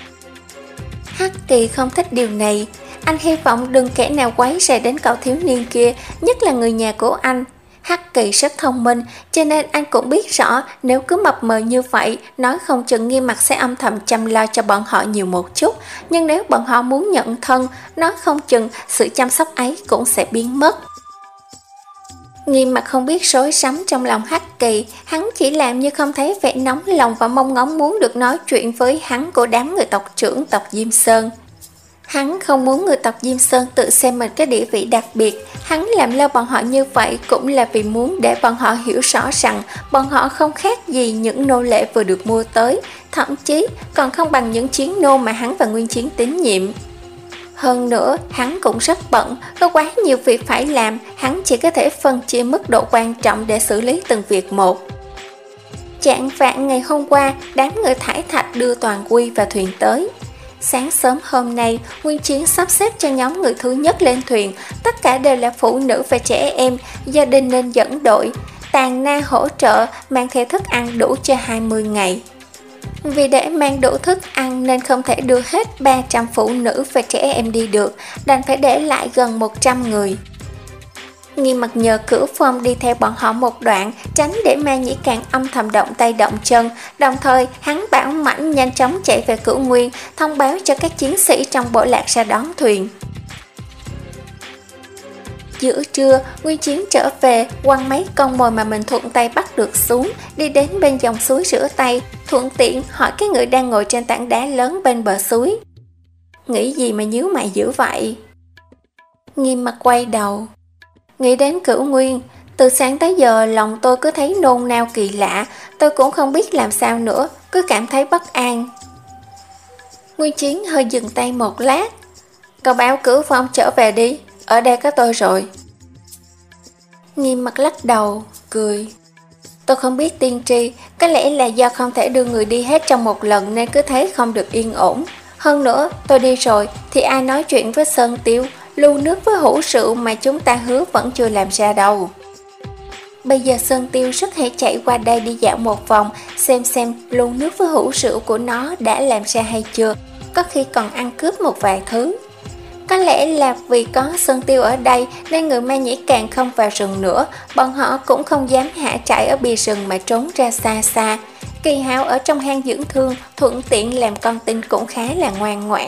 Hắc Kỳ không thích điều này, anh hy vọng đừng kẻ nào quấy rầy đến cậu thiếu niên kia, nhất là người nhà của anh. Hắc Kỳ rất thông minh, cho nên anh cũng biết rõ nếu cứ mập mờ như vậy, nói không chừng Nghiêm Mặc sẽ âm thầm chăm lo cho bọn họ nhiều một chút. Nhưng nếu bọn họ muốn nhận thân, nói không chừng sự chăm sóc ấy cũng sẽ biến mất. Nghiêm Mặc không biết rối rắm trong lòng Hắc Kỳ, hắn chỉ làm như không thấy vẻ nóng lòng và mong ngóng muốn được nói chuyện với hắn của đám người tộc trưởng tộc Diêm Sơn. Hắn không muốn người tộc Diêm Sơn tự xem mình cái địa vị đặc biệt, hắn làm lơ bọn họ như vậy cũng là vì muốn để bọn họ hiểu rõ rằng bọn họ không khác gì những nô lệ vừa được mua tới, thậm chí còn không bằng những chiến nô mà hắn và Nguyên Chiến tín nhiệm. Hơn nữa, hắn cũng rất bận, có quá nhiều việc phải làm, hắn chỉ có thể phân chia mức độ quan trọng để xử lý từng việc một. Chạng vạng ngày hôm qua, đám người thải thạch đưa Toàn Quy và thuyền tới. Sáng sớm hôm nay, Nguyên Chiến sắp xếp cho nhóm người thứ nhất lên thuyền, tất cả đều là phụ nữ và trẻ em, gia đình nên dẫn đội. Tàn Na hỗ trợ mang theo thức ăn đủ cho hai mươi ngày. Vì để mang đủ thức ăn nên không thể đưa hết ba trăm phụ nữ và trẻ em đi được, đành phải để lại gần một trăm người. Nghiêm Mặc nhờ Cửu Phong đi theo bọn họ một đoạn, tránh để Ma Nhĩ Càng âm thầm động tay động chân. Đồng thời, hắn bảo Mãnh nhanh chóng chạy về Cửu Nguyên, thông báo cho các chiến sĩ trong bộ lạc ra đón thuyền. Giữa trưa, Nguyên Chiến trở về, quăng mấy con mồi mà mình thuận tay bắt được xuống, đi đến bên dòng suối rửa tay, thuận tiện hỏi cái người đang ngồi trên tảng đá lớn bên bờ suối. Nghĩ gì mà nhíu mày dữ vậy? Nghiêm Mặc quay đầu. Nghĩ đến Cửu Nguyên, từ sáng tới giờ lòng tôi cứ thấy nôn nao kỳ lạ, tôi cũng không biết làm sao nữa, cứ cảm thấy bất an. Nguyên Chiến hơi dừng tay một lát. Cậu báo Cửu Phong trở về đi, ở đây có tôi rồi. Nghiêm Mặc lắc đầu, cười. Tôi không biết tiên tri, có lẽ là do không thể đưa người đi hết trong một lần nên cứ thấy không được yên ổn. Hơn nữa, tôi đi rồi thì ai nói chuyện với Sơn Tiêu, lưu nước với hũ rượu mà chúng ta hứa vẫn chưa làm ra đâu. Bây giờ Sơn Tiêu rất hay chạy qua đây đi dạo một vòng, xem xem lưu nước với hũ rượu của nó đã làm ra hay chưa, có khi còn ăn cướp một vài thứ. Có lẽ là vì có Sơn Tiêu ở đây nên người Ma Nhĩ Càng không vào rừng nữa, bọn họ cũng không dám hạ trại ở bìa rừng mà trốn ra xa xa. Kỳ Hạo ở trong hang dưỡng thương, thuận tiện làm con tin cũng khá là ngoan ngoãn.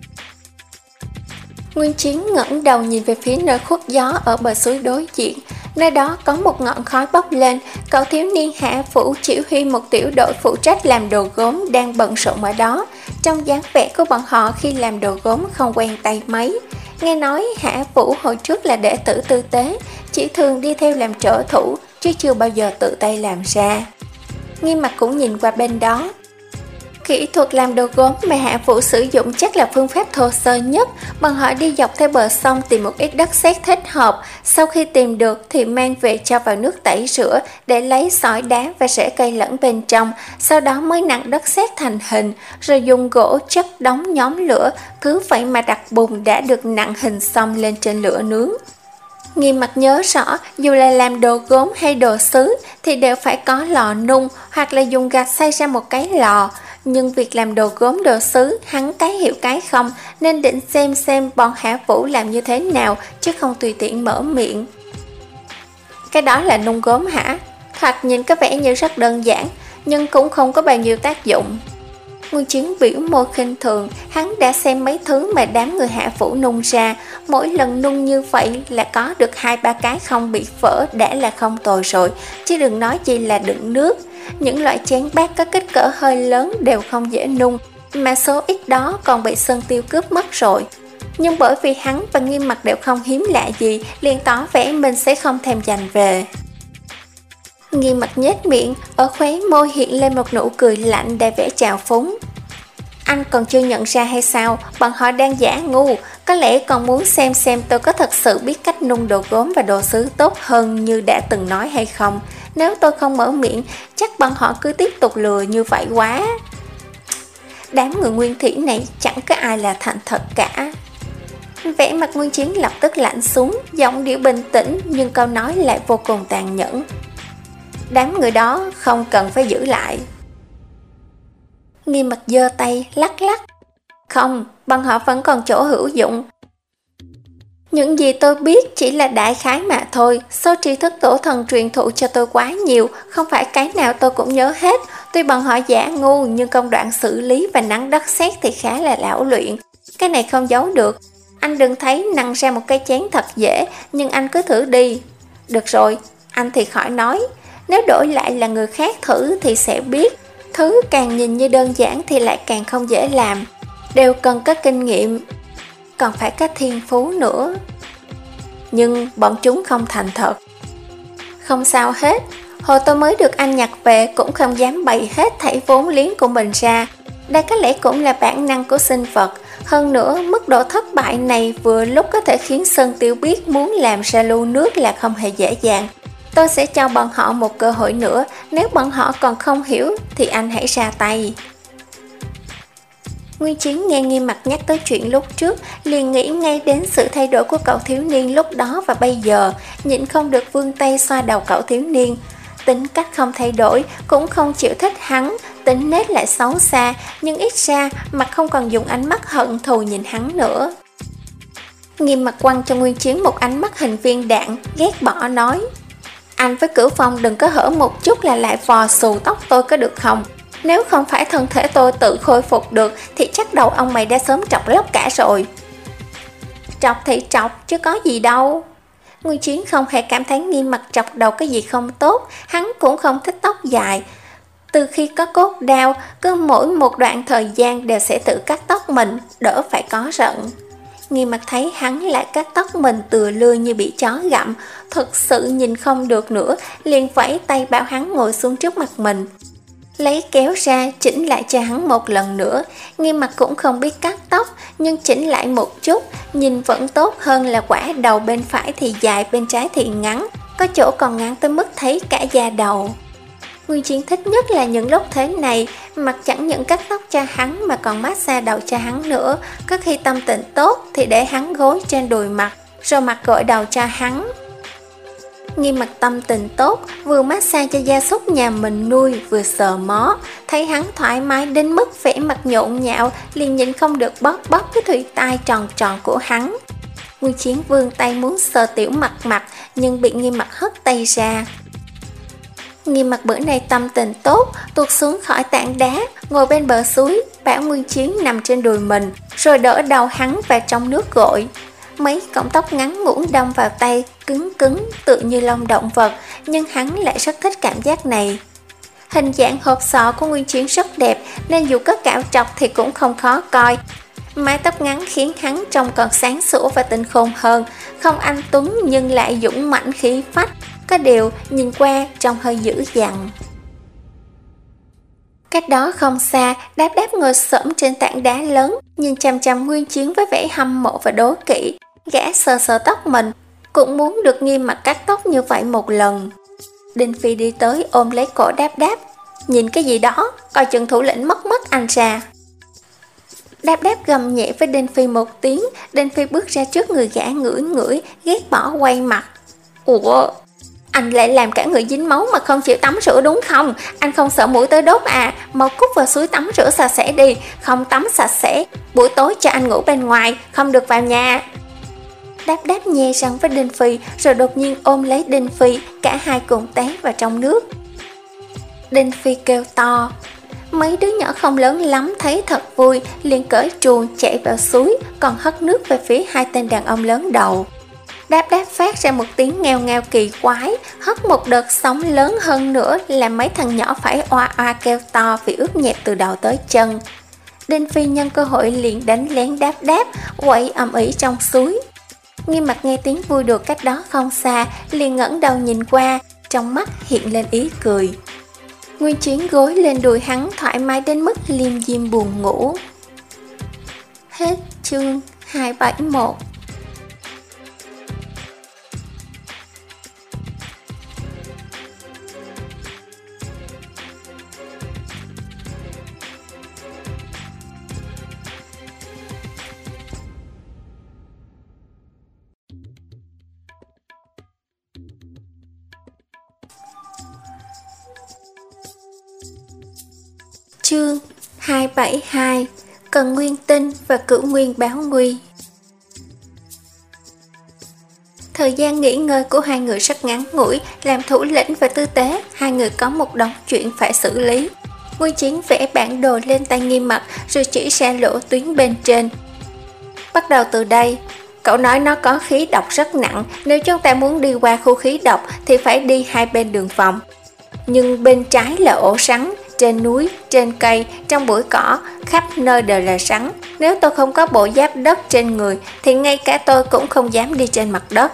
Nguyên Chiến ngẩng đầu nhìn về phía nơi khuất gió ở bờ suối đối diện. Nơi đó có một ngọn khói bốc lên, cậu thiếu niên Hạ Vũ chỉ huy một tiểu đội phụ trách làm đồ gốm đang bận rộn ở đó. Trong dáng vẻ của bọn họ khi làm đồ gốm không quen tay mấy. Nghe nói Hạ Vũ hồi trước là đệ tử tư tế, chỉ thường đi theo làm trợ thủ, chứ chưa bao giờ tự tay làm ra. Nghiêm Mặc cũng nhìn qua bên đó. Kỹ thuật làm đồ gốm mà Hạ Vũ sử dụng chắc là phương pháp thô sơ nhất. Bọn họ đi dọc theo bờ sông tìm một ít đất sét thích hợp. Sau khi tìm được thì mang về cho vào nước tẩy rửa để lấy sỏi đá và rễ cây lẫn bên trong. Sau đó mới nặn đất sét thành hình, rồi dùng gỗ chất đóng nhóm lửa. Cứ vậy mà đặt bùn đã được nặn hình xong lên trên lửa nướng. Nghiêm Mặc nhớ rõ, dù là làm đồ gốm hay đồ sứ thì đều phải có lò nung hoặc là dùng gạch xây ra một cái lò. Nhưng việc làm đồ gốm đồ sứ hắn cái hiểu cái không, nên định xem xem bọn Hạ Vũ làm như thế nào chứ không tùy tiện mở miệng. Cái đó là nung gốm hả? Thoạt nhìn có vẻ như rất đơn giản, nhưng cũng không có bao nhiêu tác dụng. Nguyên Chiến biểu môi khinh thường, hắn đã xem mấy thứ mà đám người Hạ Phủ nung ra, mỗi lần nung như vậy là có được hai ba cái không bị vỡ đã là không tồi rồi, chứ đừng nói chi là đựng nước. Những loại chén bát có kích cỡ hơi lớn đều không dễ nung, mà số ít đó còn bị Sơn Tiêu cướp mất rồi. Nhưng bởi vì hắn và Nghiêm Mặc đều không hiếm lạ gì, liền tỏ vẻ mình sẽ không thèm giành về. Nghiêm Mặc nhếch miệng, ở khóe môi hiện lên một nụ cười lạnh đầy vẻ trào phúng. Anh còn chưa nhận ra hay sao? Bọn họ đang giả ngu, có lẽ còn muốn xem xem tôi có thật sự biết cách nung đồ gốm và đồ sứ tốt hơn như đã từng nói hay không. Nếu tôi không mở miệng, chắc bọn họ cứ tiếp tục lừa như vậy quá. Đám người Nguyên Thủy này chẳng có ai là thành thật cả. Vẻ mặt Nguyên Chiến lập tức lạnh xuống, giọng điệu bình tĩnh nhưng câu nói lại vô cùng tàn nhẫn. Đám người đó không cần phải giữ lại. Nghiêm Mặc giơ tay lắc lắc. Không, bọn họ vẫn còn chỗ hữu dụng. Những gì tôi biết chỉ là đại khái mà thôi. Số tri thức tổ thần truyền thụ cho tôi quá nhiều, không phải cái nào tôi cũng nhớ hết. Tuy bọn họ giả ngu nhưng công đoạn xử lý và nắn đất sét thì khá là lão luyện. Cái này không giấu được. Anh đừng thấy nặn ra một cái chén thật dễ, nhưng anh cứ thử đi. Được rồi, anh thì khỏi nói. Nếu đổi lại là người khác thử thì sẽ biết. Thứ càng nhìn như đơn giản thì lại càng không dễ làm. Đều cần có kinh nghiệm, còn phải có thiên phú nữa. Nhưng bọn chúng không thành thật. Không sao hết, hồi tôi mới được anh nhặt về cũng không dám bày hết thảy vốn liếng của mình ra. Đây có lẽ cũng là bản năng của sinh vật. Hơn nữa, mức độ thất bại này vừa lúc có thể khiến Sơn Tiêu biết muốn làm ra lưu nước là không hề dễ dàng. Tôi sẽ cho bọn họ một cơ hội nữa, nếu bọn họ còn không hiểu thì anh hãy ra tay. Nguyên Chiến nghe Nghiêm Mặc nhắc tới chuyện lúc trước, liền nghĩ ngay đến sự thay đổi của cậu thiếu niên lúc đó và bây giờ, nhịn không được vươn tay xoa đầu cậu thiếu niên. Tính cách không thay đổi, cũng không chịu thích hắn, tính nết lại xấu xa, nhưng ít ra mặt không còn dùng ánh mắt hận thù nhìn hắn nữa. Nghiêm Mặc quăng cho Nguyên Chiến một ánh mắt hình viên đạn, ghét bỏ nói. Anh với Cửu Phong đừng có hở một chút là lại vò xù tóc tôi có được không? Nếu không phải thân thể tôi tự khôi phục được thì chắc đầu ông mày đã sớm trọc lóc cả rồi. Trọc thì trọc chứ có gì đâu. Nguyên Chiến không hề cảm thấy Nghiêm Mặc trọc đầu cái gì không tốt, hắn cũng không thích tóc dài. Từ khi có cốt đao, cứ mỗi một đoạn thời gian đều sẽ tự cắt tóc mình, đỡ phải có giận. Nghiêm Mặc thấy hắn lại cắt tóc mình tựa lưa như bị chó gặm, thật sự nhìn không được nữa, liền vẫy tay bảo hắn ngồi xuống trước mặt mình. Lấy kéo ra, chỉnh lại cho hắn một lần nữa. Nghiêm Mặc cũng không biết cắt tóc, nhưng chỉnh lại một chút, nhìn vẫn tốt hơn là quả đầu bên phải thì dài, bên trái thì ngắn, có chỗ còn ngắn tới mức thấy cả da đầu. Nguyên Chiến thích nhất là những lúc thế này, Mặc chẳng những cắt tóc cho hắn mà còn massage đầu cho hắn nữa. Có khi tâm tình tốt thì để hắn gối trên đùi Mặc, rồi Mặc gội đầu cho hắn. Nghiêm Mặc tâm tình tốt, vừa massage cho gia súc nhà mình nuôi, vừa sờ mó. Thấy hắn thoải mái đến mức vẻ mặt nhộn nhạo, liền nhìn không được bóp bóp cái thùy tai tròn tròn của hắn. Nguyên Chiến vươn tay muốn sờ tiểu Mặc Mặc, nhưng bị Nghiêm Mặc hất tay ra. Nghiêm Mặc bữa nay tâm tình tốt, tuột xuống khỏi tảng đá, ngồi bên bờ suối, bảo Nguyên Chiến nằm trên đùi mình, rồi đỡ đầu hắn vào trong nước gội. Mấy cọng tóc ngắn ngủn đâm vào tay, cứng cứng, tựa như lông động vật, nhưng hắn lại rất thích cảm giác này. Hình dạng hộp sọ của Nguyên Chiến rất đẹp, nên dù có cạo trọc thì cũng không khó coi. Mái tóc ngắn khiến hắn trông còn sáng sủa và tinh khôn hơn, không anh tuấn nhưng lại dũng mãnh khí phách, có điều nhìn qua trông hơi dữ dằn. Cách đó không xa, Đáp Đáp ngồi xổm trên tảng đá lớn, nhìn chằm chằm Nguyên Chiến với vẻ hâm mộ và đố kỵ. Gã sờ sờ tóc mình, cũng muốn được Nghiêm Mặc cắt tóc như vậy một lần. Đinh Phi đi tới ôm lấy cổ Đáp Đáp. Nhìn cái gì đó, coi chừng thủ lĩnh mất mất anh ra. Đáp Đáp gầm nhẹ với Đinh Phi một tiếng. Đinh Phi bước ra trước người gã ngửi ngửi, ghét bỏ quay mặt. Ủa, anh lại làm cả người dính máu mà không chịu tắm rửa đúng không? Anh không sợ mũi tới đốt à? Mau cút vào suối tắm rửa sạch sẽ đi. Không tắm sạch sẽ, buổi tối cho anh ngủ bên ngoài, không được vào nhà. Đáp Đáp nhe răng với Đinh Phi, rồi đột nhiên ôm lấy Đinh Phi, cả hai cùng té vào trong nước. Đinh Phi kêu to. Mấy đứa nhỏ không lớn lắm thấy thật vui, liền cởi truồng chạy vào suối, còn hất nước về phía hai tên đàn ông lớn đầu. Đáp đáp phát ra một tiếng nghèo nghèo kỳ quái, hất một đợt sóng lớn hơn nữa làm mấy thằng nhỏ phải oa oa kêu to vì ướt nhẹp từ đầu tới chân. Đinh Phi nhân cơ hội liền đánh lén đáp đáp, quậy ầm ĩ trong suối. Nghiêm Mặt nghe tiếng vui đùa cách đó không xa, liền ngẩng đầu nhìn qua, trong mắt hiện lên ý cười. Nguyên Chiến gối lên đùi hắn thoải mái đến mức liêm diêm buồn ngủ. Hết chương hai bảy mốt. Chương hai bảy hai. Cần nguyên tinh và cửu nguyên báo nguy. Thời gian nghỉ ngơi của hai người rất ngắn ngủi, làm thủ lĩnh và tư tế, hai người có một đống chuyện phải xử lý. Nguyên Chiến vẽ bản đồ lên tay Nghiêm Mặt rồi chỉ ra lỗ tuyến bên trên. Bắt đầu từ đây, cậu nói nó có khí độc rất nặng, nếu chúng ta muốn đi qua khu khí độc thì phải đi hai bên đường vòng. Nhưng bên trái là ổ sắn, trên núi, trên cây, trong bụi cỏ, khắp nơi đều là rắn. Nếu tôi không có bộ giáp đất trên người thì ngay cả tôi cũng không dám đi trên mặt đất.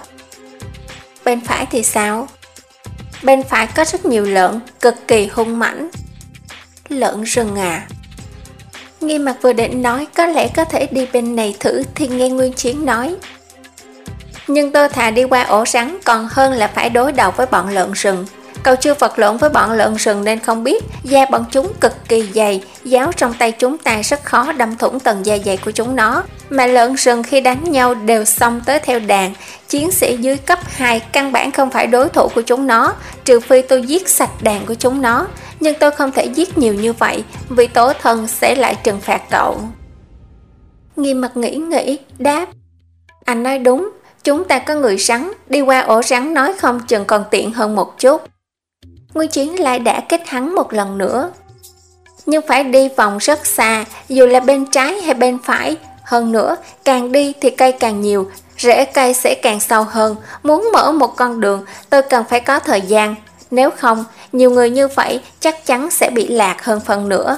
Bên phải thì sao? Bên phải có rất nhiều lợn, cực kỳ hung mãnh. Lợn rừng à? Nghiêm Mặt vừa định nói có lẽ có thể đi bên này thử thì nghe Nguyên Chiến nói. Nhưng tôi thà đi qua ổ rắn còn hơn là phải đối đầu với bọn lợn rừng. Cậu chưa vật lộn với bọn lợn rừng nên không biết, da bọn chúng cực kỳ dày, giáo trong tay chúng ta rất khó đâm thủng tầng da dày của chúng nó. Mà lợn rừng khi đánh nhau đều xông tới theo đàn, chiến sĩ dưới cấp hai căn bản không phải đối thủ của chúng nó, trừ phi tôi giết sạch đàn của chúng nó. Nhưng tôi không thể giết nhiều như vậy, vì tổ thần sẽ lại trừng phạt cậu. Nghiêm Mặt nghĩ nghĩ, đáp. Anh nói đúng, chúng ta có người rắn, đi qua ổ rắn nói không chừng còn tiện hơn một chút. Nguyên Chiến lại đã kích hắn một lần nữa. Nhưng phải đi vòng rất xa, dù là bên trái hay bên phải. Hơn nữa, càng đi thì cây càng nhiều, rễ cây sẽ càng sâu hơn. Muốn mở một con đường, tôi cần phải có thời gian. Nếu không, nhiều người như vậy chắc chắn sẽ bị lạc hơn phần nữa.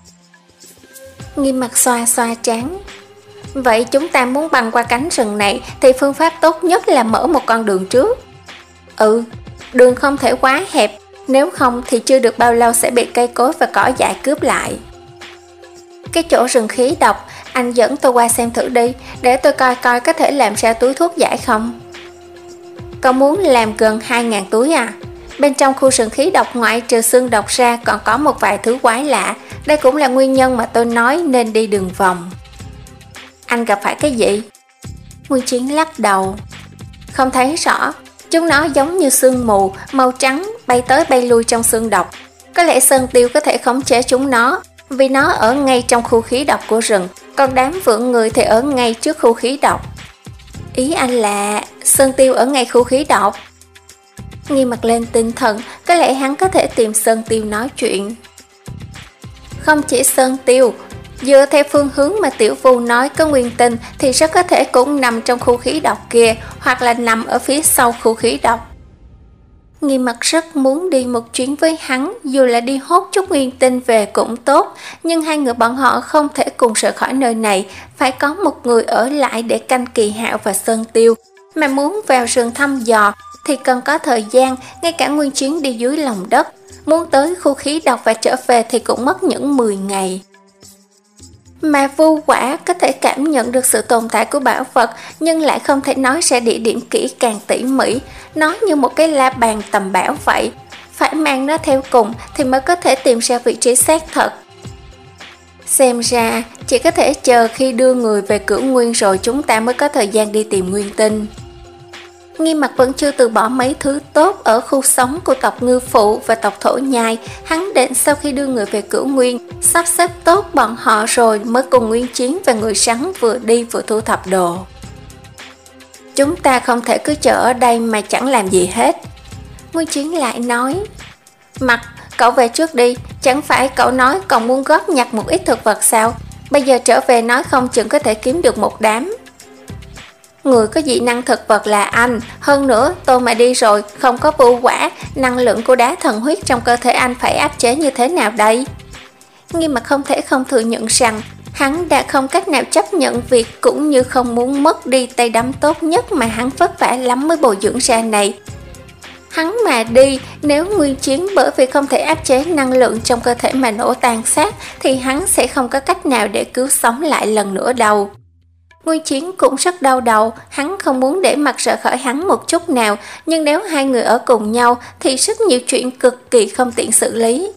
Nghiêm Mặt xoa xoa trán. Vậy chúng ta muốn băng qua cánh rừng này thì phương pháp tốt nhất là mở một con đường trước. Ừ, đường không thể quá hẹp, nếu không thì chưa được bao lâu sẽ bị cây cối và cỏ dại cướp lại. Cái chỗ rừng khí độc, anh dẫn tôi qua xem thử đi, để tôi coi coi có thể làm ra túi thuốc giải không. Cậu muốn làm gần hai nghìn túi à? Bên trong khu rừng khí độc ngoại trừ xương độc ra còn có một vài thứ quái lạ. Đây cũng là nguyên nhân mà tôi nói nên đi đường vòng. Anh gặp phải cái gì? Nguyên Chiến lắc đầu. Không thấy rõ. Chúng nó giống như sương mù, màu trắng, bay tới bay lui trong xương độc. Có lẽ Sơn Tiêu có thể khống chế chúng nó, vì nó ở ngay trong khu khí độc của rừng, còn đám vượn người thì ở ngay trước khu khí độc. Ý anh là Sơn Tiêu ở ngay khu khí độc. Nghiêm Mặt lên tinh thần, có lẽ hắn có thể tìm Sơn Tiêu nói chuyện. Không chỉ Sơn Tiêu, dựa theo phương hướng mà Tiểu Phu nói có nguyên tinh thì rất có thể cũng nằm trong khu khí độc kia, hoặc là nằm ở phía sau khu khí độc. Nghiêm Mặt rất muốn đi một chuyến với hắn, dù là đi hốt chút nguyên tinh về cũng tốt, nhưng hai người bọn họ không thể cùng rời khỏi nơi này, phải có một người ở lại để canh Kỳ Hạo và Sơn Tiêu. Mà muốn vào rừng thăm dò thì cần có thời gian, ngay cả Nguyên Chiến đi dưới lòng đất. Muốn tới khu khí độc và trở về thì cũng mất những mười ngày. Mà Vu Quả có thể cảm nhận được sự tồn tại của bảo vật, nhưng lại không thể nói ra địa điểm kỹ càng tỉ mỉ. Nó như một cái la bàn tầm bảo vậy, phải mang nó theo cùng thì mới có thể tìm ra vị trí xác thật. Xem ra chỉ có thể chờ khi đưa người về Cửu Nguyên rồi chúng ta mới có thời gian đi tìm nguyên tinh. Nghiêm Mặt vẫn chưa từ bỏ mấy thứ tốt ở khu sống của tộc Ngư Phụ và tộc Thổ Nhai. Hắn định sau khi đưa người về Cửu Nguyên, sắp xếp tốt bọn họ rồi mới cùng Nguyên Chiến và người sắn vừa đi vừa thu thập đồ. Chúng ta không thể cứ chờ ở đây mà chẳng làm gì hết. Nguyên Chiến lại nói. Mặt, cậu về trước đi, chẳng phải cậu nói còn muốn góp nhặt một ít thực vật sao? Bây giờ trở về nói không chừng có thể kiếm được một đám. Người có dị năng thực vật là anh, hơn nữa tôi mà đi rồi không có bưu quả, năng lượng của đá thần huyết trong cơ thể anh phải áp chế như thế nào đây? Nghiêm Mặt không thể không thừa nhận rằng hắn đã không cách nào chấp nhận việc cũng như không muốn mất đi tay đấm tốt nhất mà hắn vất vả lắm mới bồi dưỡng ra này. Hắn mà đi, nếu Nguyên Chiến bởi vì không thể áp chế năng lượng trong cơ thể mà nổ tàn sát thì hắn sẽ không có cách nào để cứu sống lại lần nữa đâu. Nguyên Chiến cũng rất đau đầu, hắn không muốn để Mặt rời khỏi hắn một chút nào, nhưng nếu hai người ở cùng nhau thì rất nhiều chuyện cực kỳ không tiện xử lý.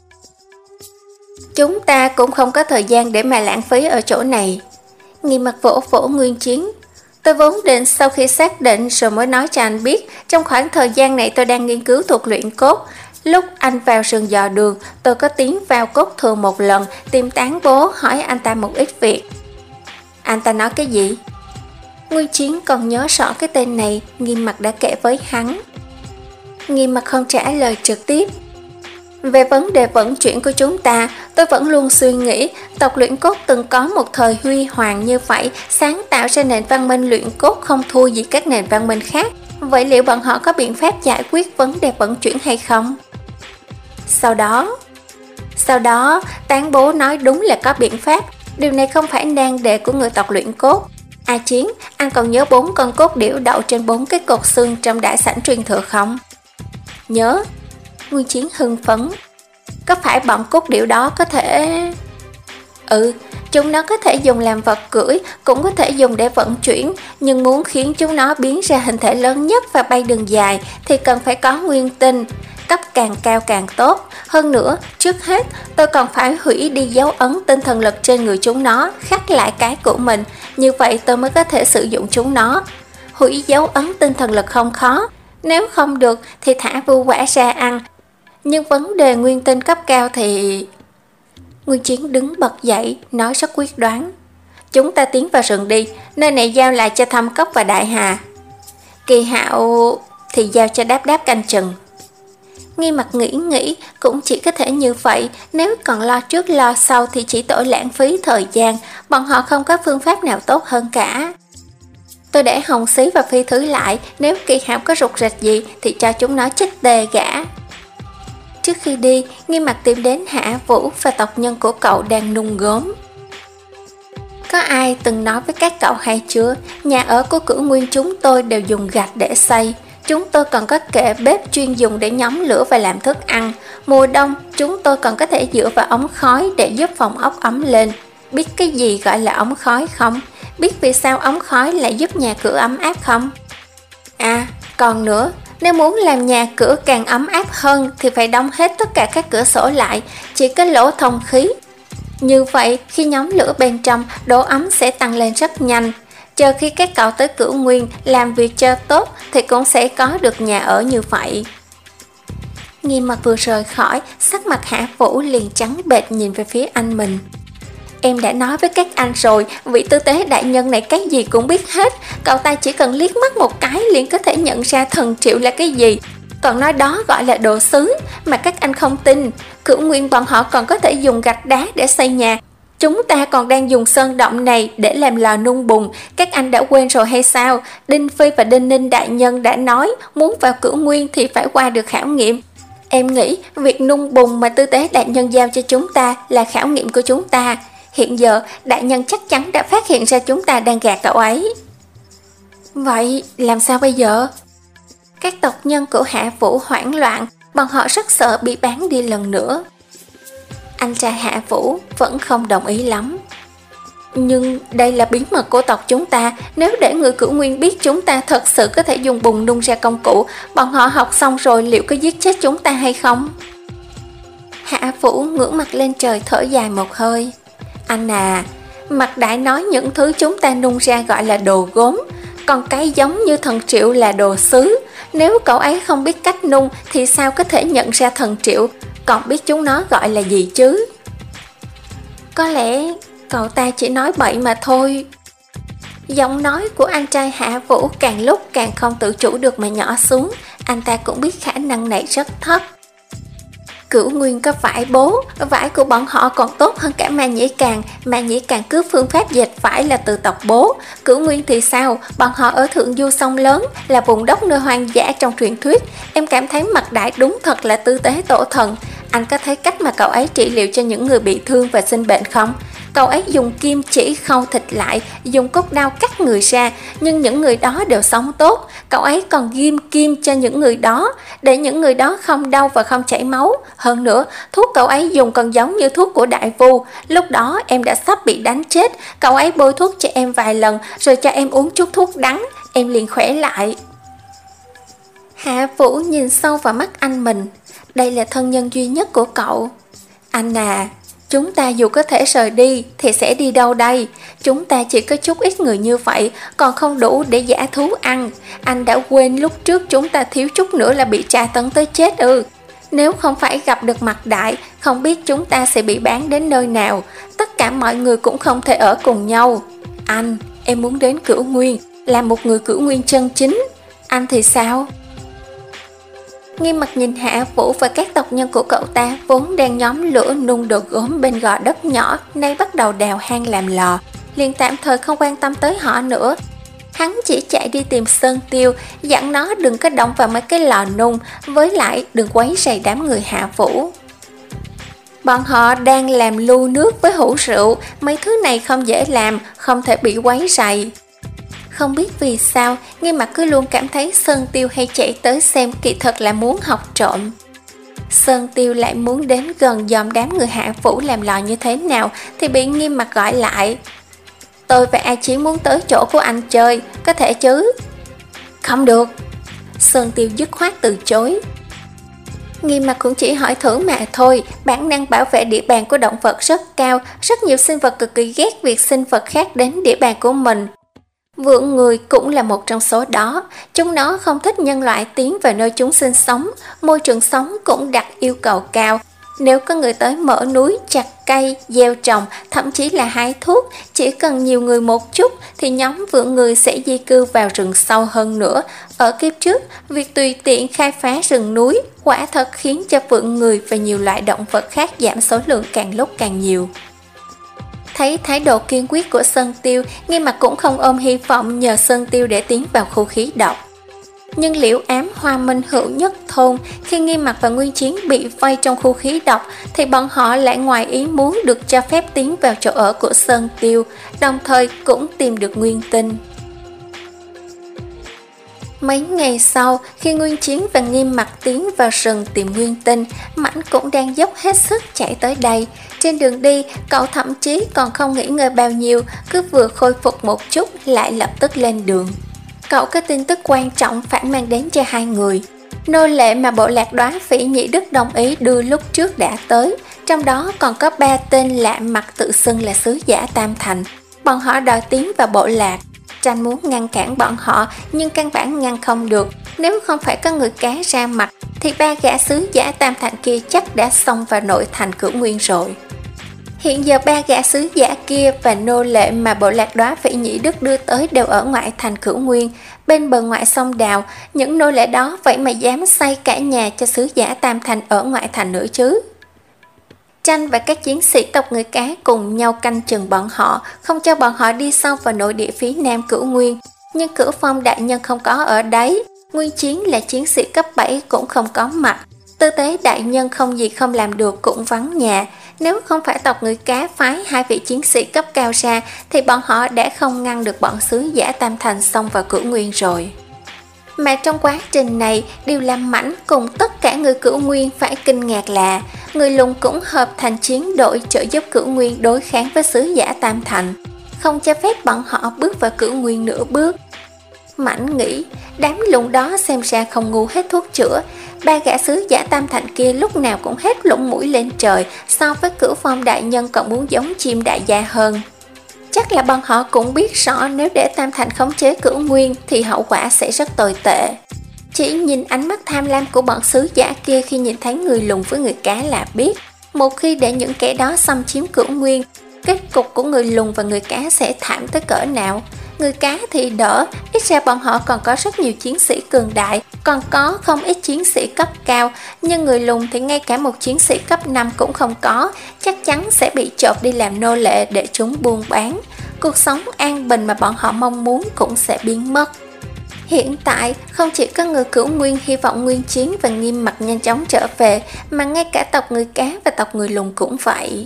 Chúng ta cũng không có thời gian để mà lãng phí ở chỗ này. Nghiêm Mặt vỗ vỗ Nguyên Chiến. Tôi vốn định sau khi xác định rồi mới nói cho anh biết, trong khoảng thời gian này tôi đang nghiên cứu thuật luyện cốt. Lúc anh vào rừng dò đường, tôi có tiến vào cốt thường một lần, tìm Tán Bố hỏi anh ta một ít việc. Anh ta nói cái gì? Nguyên Chiến còn nhớ rõ cái tên này, Nghiêm Mặt đã kể với hắn. Nghiêm Mặt không trả lời trực tiếp. Về vấn đề vận chuyển của chúng ta, tôi vẫn luôn suy nghĩ tộc luyện cốt từng có một thời huy hoàng như vậy, sáng tạo ra nền văn minh luyện cốt không thua gì các nền văn minh khác. Vậy liệu bọn họ có biện pháp giải quyết vấn đề vận chuyển hay không? Sau đó, sau đó Tán Bố nói đúng là có biện pháp. Điều này không phải nan đề của người tộc luyện cốt. A Chiến, anh còn nhớ bốn con cốt điểu đậu trên bốn cái cột xương trong đại sảnh truyền thừa không? Nhớ. Nguyên Chiến hưng phấn. Có phải bọn cốt điểu đó có thể... Ừ, chúng nó có thể dùng làm vật cưỡi, cũng có thể dùng để vận chuyển, nhưng muốn khiến chúng nó biến ra hình thể lớn nhất và bay đường dài thì cần phải có nguyên tinh, cấp càng cao càng tốt. Hơn nữa, trước hết tôi còn phải hủy đi dấu ấn tinh thần lực trên người chúng nó, khắc lại cái của mình, như vậy tôi mới có thể sử dụng chúng nó. Hủy dấu ấn tinh thần lực không khó, nếu không được thì thả vưu quả ra ăn. Nhưng vấn đề nguyên tinh cấp cao thì... Nguyên Chiến đứng bật dậy, nói rất quyết đoán. Chúng ta tiến vào rừng đi, nơi này giao lại cho Thâm Cốc và Đại Hà. Kỳ Hạo thì giao cho Đáp Đáp canh chừng. Nghiêm Mặt nghĩ nghĩ, cũng chỉ có thể như vậy, nếu còn lo trước lo sau thì chỉ tội lãng phí thời gian, bọn họ không có phương pháp nào tốt hơn cả. Tôi để Hồng Xí và Phi Thứ lại, nếu Kỳ Hạo có rụt rịch gì thì cho chúng nó chích tê gã. Trước khi đi, Nghiêm Mặt tìm đến Hạ Vũ và tộc nhân của cậu đang nung gốm. Có ai từng nói với các cậu hay chưa, nhà ở của Cửu Nguyên chúng tôi đều dùng gạch để xây. Chúng tôi còn có kệ bếp chuyên dùng để nhóm lửa và làm thức ăn. Mùa đông, chúng tôi còn có thể dựa vào ống khói để giúp phòng ốc ấm lên. Biết cái gì gọi là ống khói không? Biết vì sao ống khói lại giúp nhà cửa ấm áp không? À, còn nữa, nếu muốn làm nhà cửa càng ấm áp hơn thì phải đóng hết tất cả các cửa sổ lại, chỉ có lỗ thông khí. Như vậy, khi nhóm lửa bên trong, độ ấm sẽ tăng lên rất nhanh. Chờ khi các cậu tới Cửu Nguyên làm việc cho tốt thì cũng sẽ có được nhà ở như vậy. Nghiêm Mặt vừa rời khỏi, sắc mặt Hạ Vũ liền trắng bệch nhìn về phía anh mình. Em đã nói với các anh rồi, vị tư tế đại nhân này cái gì cũng biết hết. Cậu ta chỉ cần liếc mắt một cái liền có thể nhận ra thần triệu là cái gì. Còn nói đó gọi là đồ sứ, mà các anh không tin. Cửu Nguyên bọn họ còn có thể dùng gạch đá để xây nhà. Chúng ta còn đang dùng sơn động này để làm lò nung bùn. Các anh đã quên rồi hay sao? Đinh Phi và Đinh Ninh đại nhân đã nói muốn vào Cửu Nguyên thì phải qua được khảo nghiệm. Em nghĩ việc nung bùn mà tư tế đại nhân giao cho chúng ta là khảo nghiệm của chúng ta. Hiện giờ đại nhân chắc chắn đã phát hiện ra chúng ta đang gạt cậu ấy. Vậy làm sao bây giờ? Các tộc nhân của Hạ Vũ hoảng loạn, bọn họ rất sợ bị bán đi lần nữa. Anh trai Hạ Vũ vẫn không đồng ý lắm. Nhưng đây là bí mật của tộc chúng ta, nếu để người Cửu Nguyên biết chúng ta thật sự có thể dùng bùn nung ra công cụ, bọn họ học xong rồi liệu có giết chết chúng ta hay không? Hạ Vũ ngửa mặt lên trời thở dài một hơi. Anh à, Mặt Đại nói những thứ chúng ta nung ra gọi là đồ gốm, còn cái giống như thần triệu là đồ sứ. Nếu cậu ấy không biết cách nung thì sao có thể nhận ra thần triệu, còn biết chúng nó gọi là gì chứ? Có lẽ cậu ta chỉ nói bậy mà thôi. Giọng nói của anh trai Hạ Vũ càng lúc càng không tự chủ được mà nhỏ xuống. Anh ta cũng biết khả năng này rất thấp. Cửu Nguyên có vải bố, vải của bọn họ còn tốt hơn cả Ma Nhĩ Càn. Ma Nhĩ Càn cứ phương pháp dệt vải là từ tộc bố. Cửu Nguyên thì sao? Bọn họ ở thượng du sông lớn, là vùng đất nơi hoang dã trong truyền thuyết. Em cảm thấy Mạc Đại đúng thật là tư tế tổ thần. Anh có thấy cách mà cậu ấy trị liệu cho những người bị thương và sinh bệnh không? Cậu ấy dùng kim chỉ khâu thịt lại, dùng cốt đao cắt người ra, nhưng những người đó đều sống tốt. Cậu ấy còn ghim kim cho những người đó, để những người đó không đau và không chảy máu. Hơn nữa, thuốc cậu ấy dùng còn giống như thuốc của đại vu. Lúc đó em đã sắp bị đánh chết. Cậu ấy bôi thuốc cho em vài lần, rồi cho em uống chút thuốc đắng, em liền khỏe lại. Hạ Vũ nhìn sâu vào mắt anh mình. Đây là thân nhân duy nhất của cậu. Anh à, chúng ta dù có thể rời đi thì sẽ đi đâu đây? Chúng ta chỉ có chút ít người như vậy, còn không đủ để dã thú ăn. Anh đã quên lúc trước chúng ta thiếu chút nữa là bị tra tấn tới chết ư? Nếu không phải gặp được Mạc Đại, không biết chúng ta sẽ bị bán đến nơi nào. Tất cả mọi người cũng không thể ở cùng nhau. Anh, em muốn đến Cửu Nguyên, là một người Cửu Nguyên chân chính. Anh thì sao? Nghiêm mặt nhìn Hạ Vũ và các tộc nhân của cậu ta vốn đang nhóm lửa nung đồ gốm bên gò đất nhỏ, nay bắt đầu đào hang làm lò, liền tạm thời không quan tâm tới họ nữa. Hắn chỉ chạy đi tìm Sơn Tiêu, dặn nó đừng có động vào mấy cái lò nung, với lại đừng quấy rầy đám người Hạ Vũ. Bọn họ đang làm lu nước với hũ rượu, mấy thứ này không dễ làm, không thể bị quấy rầy. Không biết vì sao, Nghiêm Mặt cứ luôn cảm thấy Sơn Tiêu hay chạy tới xem kỳ thật là muốn học trộm. Sơn Tiêu lại muốn đến gần dòm đám người Hạ Vũ làm lò như thế nào thì bị Nghiêm Mặt gọi lại. Tôi và A Chiến muốn tới chỗ của anh chơi, có thể chứ? Không được. Sơn Tiêu dứt khoát từ chối. Nghiêm Mặt cũng chỉ hỏi thử mà thôi, bản năng bảo vệ địa bàn của động vật rất cao, rất nhiều sinh vật cực kỳ ghét việc sinh vật khác đến địa bàn của mình. Vượn người cũng là một trong số đó, chúng nó không thích nhân loại tiến vào nơi chúng sinh sống, môi trường sống cũng đặt yêu cầu cao. Nếu có người tới mở núi, chặt cây, gieo trồng, thậm chí là hái thuốc, chỉ cần nhiều người một chút thì nhóm vượn người sẽ di cư vào rừng sâu hơn nữa. Ở kiếp trước, việc tùy tiện khai phá rừng núi quả thật khiến cho vượn người và nhiều loại động vật khác giảm số lượng càng lúc càng nhiều. Thấy thái độ kiên quyết của Sơn Tiêu, Nghiêm Mặt cũng không ôm hy vọng nhờ Sơn Tiêu để tiến vào khu khí độc. Nhưng Liễu Ám, Hoa Minh, Hữu Nhất thôn, khi Nghiêm Mặt và Nguyên Chiến bị vây trong khu khí độc thì bọn họ lại ngoài ý muốn được cho phép tiến vào chỗ ở của Sơn Tiêu, đồng thời cũng tìm được nguyên tinh. Mấy ngày sau, khi Nguyên Chiến và Nghiêm Mặt tiến vào rừng tìm nguyên tinh, Mãnh cũng đang dốc hết sức chạy tới đây. Trên đường đi, cậu thậm chí còn không nghỉ ngơi bao nhiêu, cứ vừa khôi phục một chút lại lập tức lên đường. Cậu có tin tức quan trọng phải mang đến cho hai người. Nô lệ mà bộ lạc Đóa Phỉ Nhị Đức đồng ý đưa lúc trước đã tới, trong đó còn có ba tên lạ mặt tự xưng là sứ giả Tam Thành. Bọn họ đòi tiến vào bộ lạc. Tranh muốn ngăn cản bọn họ nhưng căn bản ngăn không được. Nếu không phải có người cá ra mặt thì ba gã sứ giả Tam Thành kia chắc đã xông vào nội thành Cửu Nguyên rồi. Hiện giờ ba gã sứ giả kia và nô lệ mà bộ lạc Đóa Phỉ Nhị Đức đưa tới đều ở ngoại thành Cửu Nguyên, bên bờ ngoại sông Đào. Những nô lệ đó vậy mà dám xây cả nhà cho sứ giả Tam Thành ở ngoại thành nữa chứ. Tranh và các chiến sĩ tộc người cá cùng nhau canh chừng bọn họ, không cho bọn họ đi sâu vào nội địa phía nam Cửu Nguyên. Nhưng Cửu Phong đại nhân không có ở đấy, Nguyên Chiến là chiến sĩ cấp bảy cũng không có mặt. Tư Tế đại nhân không gì không làm được cũng vắng nhà. Nếu không phải tộc người cá phái hai vị chiến sĩ cấp cao ra thì bọn họ đã không ngăn được bọn sứ giả Tam Thành xông vào Cửu Nguyên rồi. Mà trong quá trình này, điều làm Mãnh cùng tất cả người Cửu Nguyên phải kinh ngạc là người Lùn cũng hợp thành chiến đội trợ giúp Cửu Nguyên đối kháng với sứ giả Tam Thành, không cho phép bọn họ bước vào Cửu Nguyên nửa bước. Mãnh nghĩ, đám Lùn đó xem ra không ngu hết thuốc chữa. Ba gã sứ giả Tam Thành kia lúc nào cũng hết lũng mũi lên trời, so với Cửu Phong đại nhân còn muốn giống chim đại gia hơn. Chắc là bọn họ cũng biết rõ nếu để Tam Thành khống chế Cửu Nguyên thì hậu quả sẽ rất tồi tệ. Chỉ nhìn ánh mắt tham lam của bọn sứ giả kia khi nhìn thấy người Lùn với người cá là biết, một khi để những kẻ đó xâm chiếm Cửu Nguyên, kết cục của người Lùn và người cá sẽ thảm tới cỡ nào. Người cá thì đỡ, ít ra bọn họ còn có rất nhiều chiến sĩ cường đại, còn có không ít chiến sĩ cấp cao, nhưng người lùn thì ngay cả một chiến sĩ cấp năm cũng không có, chắc chắn sẽ bị chộp đi làm nô lệ để chúng buôn bán. Cuộc sống an bình mà bọn họ mong muốn cũng sẽ biến mất. Hiện tại, không chỉ có người Cửu Nguyên hy vọng Nguyên Chiến và Nghiêm Mặc nhanh chóng trở về, mà ngay cả tộc người cá và tộc người lùn cũng vậy.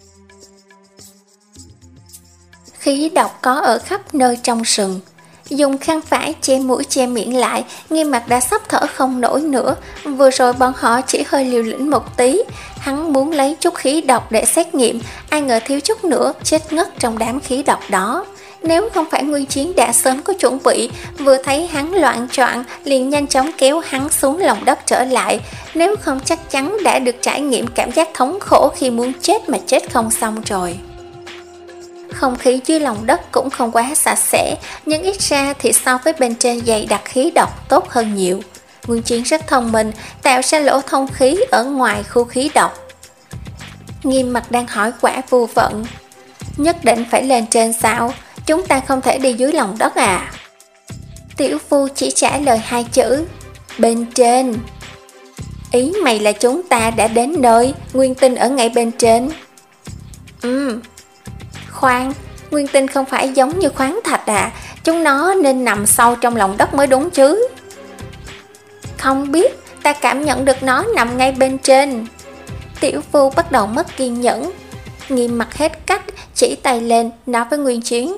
Khí độc có ở khắp nơi trong rừng. Dùng khăn vải che mũi che miệng lại, Nghiêm Mặc đã sắp thở không nổi nữa. Vừa rồi bọn họ chỉ hơi liều lĩnh một tí. Hắn muốn lấy chút khí độc để xét nghiệm, ai ngờ thiếu chút nữa chết ngất trong đám khí độc đó. Nếu không phải Nguyên Chiến đã sớm có chuẩn bị, vừa thấy hắn loạn choạng liền nhanh chóng kéo hắn xuống lòng đất trở lại, nếu không chắc chắn đã được trải nghiệm cảm giác thống khổ khi muốn chết mà chết không xong rồi. Không khí dưới lòng đất cũng không quá sạch sẽ, nhưng ít ra thì so với bên trên dày đặc khí độc tốt hơn nhiều. Nguyên Chiến rất thông minh, tạo ra lỗ thông khí ở ngoài khu khí độc. Nghiêm Mặc đang hỏi Quả Vô Vận, nhất định phải lên trên sao? Chúng ta không thể đi dưới lòng đất à? Tiểu Phu chỉ trả lời hai chữ, bên trên. Ý mày là chúng ta đã đến nơi, nguyên tinh ở ngay bên trên. Ừm. Khoan, nguyên tinh không phải giống như khoáng thạch à, chúng nó nên nằm sâu trong lòng đất mới đúng chứ. Không biết, ta cảm nhận được nó nằm ngay bên trên. Tiểu Phu bắt đầu mất kiên nhẫn. Nghiêm Mặc hết cách, chỉ tay lên, nói với Nguyên Chiến,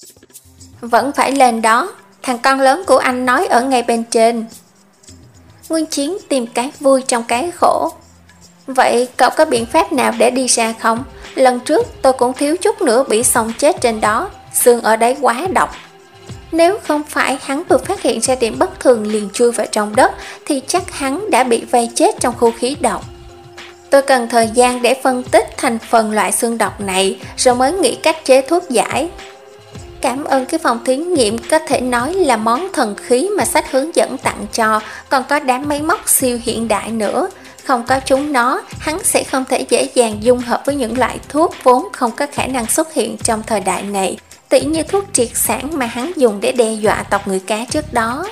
vẫn phải lên đó, thằng con lớn của anh nói ở ngay bên trên. Nguyên Chiến tìm cái vui trong cái khổ. Vậy cậu có biện pháp nào để đi ra không? Lần trước tôi cũng thiếu chút nữa bị xông chết trên đó, xương ở đấy quá độc. Nếu không phải hắn vừa phát hiện ra điểm bất thường liền chui vào trong đất, thì chắc hắn đã bị vây chết trong khu khí độc. Tôi cần thời gian để phân tích thành phần loại xương độc này, rồi mới nghĩ cách chế thuốc giải. Cảm ơn cái phòng thí nghiệm có thể nói là món thần khí mà sách hướng dẫn tặng cho, còn có đám máy móc siêu hiện đại nữa. Không có chúng nó, hắn sẽ không thể dễ dàng dung hợp với những loại thuốc vốn không có khả năng xuất hiện trong thời đại này, tỉ như thuốc triệt sản mà hắn dùng để đe dọa tộc người cá trước đó.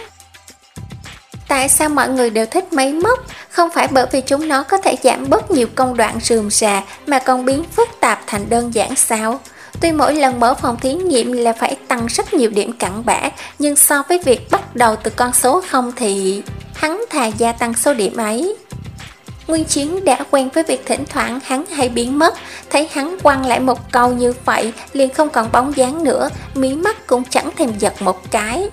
Tại sao mọi người đều thích máy móc? Không phải bởi vì chúng nó có thể giảm bớt nhiều công đoạn rườm rà, mà còn biến phức tạp thành đơn giản sao? Tuy mỗi lần mở phòng thí nghiệm là phải tăng rất nhiều điểm cặn bã, nhưng so với việc bắt đầu từ con số không thì hắn thà gia tăng số điểm ấy. Nguyên Chiến đã quen với việc thỉnh thoảng hắn hay biến mất, thấy hắn quăng lại một câu như vậy liền không còn bóng dáng nữa, mí mắt cũng chẳng thèm giật một cái.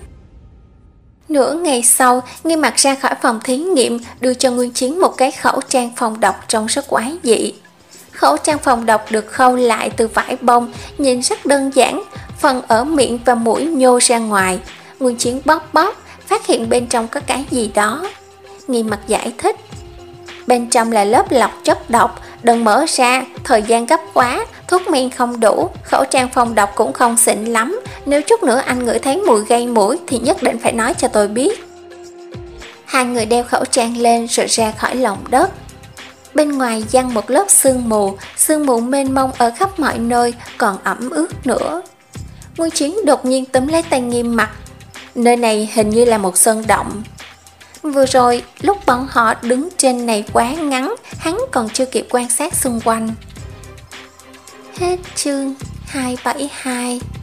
Nửa ngày sau, Nghiêm Mặc ra khỏi phòng thí nghiệm, đưa cho Nguyên Chiến một cái khẩu trang phòng độc trông rất quái dị. Khẩu trang phòng độc được khâu lại từ vải bông, nhìn rất đơn giản, phần ở miệng và mũi nhô ra ngoài. Nguyên Chiến bóp bóp, phát hiện bên trong có cái gì đó. Nghiêm Mặc giải thích, bên trong là lớp lọc chất độc, đừng mở ra, thời gian gấp quá, thuốc men không đủ, khẩu trang phòng độc cũng không xịn lắm, nếu chút nữa anh ngửi thấy mùi gây mũi thì nhất định phải nói cho tôi biết. Hai người đeo khẩu trang lên rồi ra khỏi lòng đất. Bên ngoài giăng một lớp sương mù, sương mù mênh mông ở khắp mọi nơi, còn ẩm ướt nữa. Nguyên Chiến đột nhiên túm lấy tay Nghiêm Mặc, nơi này hình như là một sơn động. Vừa rồi, lúc bọn họ đứng trên này quá ngắn, hắn còn chưa kịp quan sát xung quanh. Hết chương hai trăm bảy mươi hai.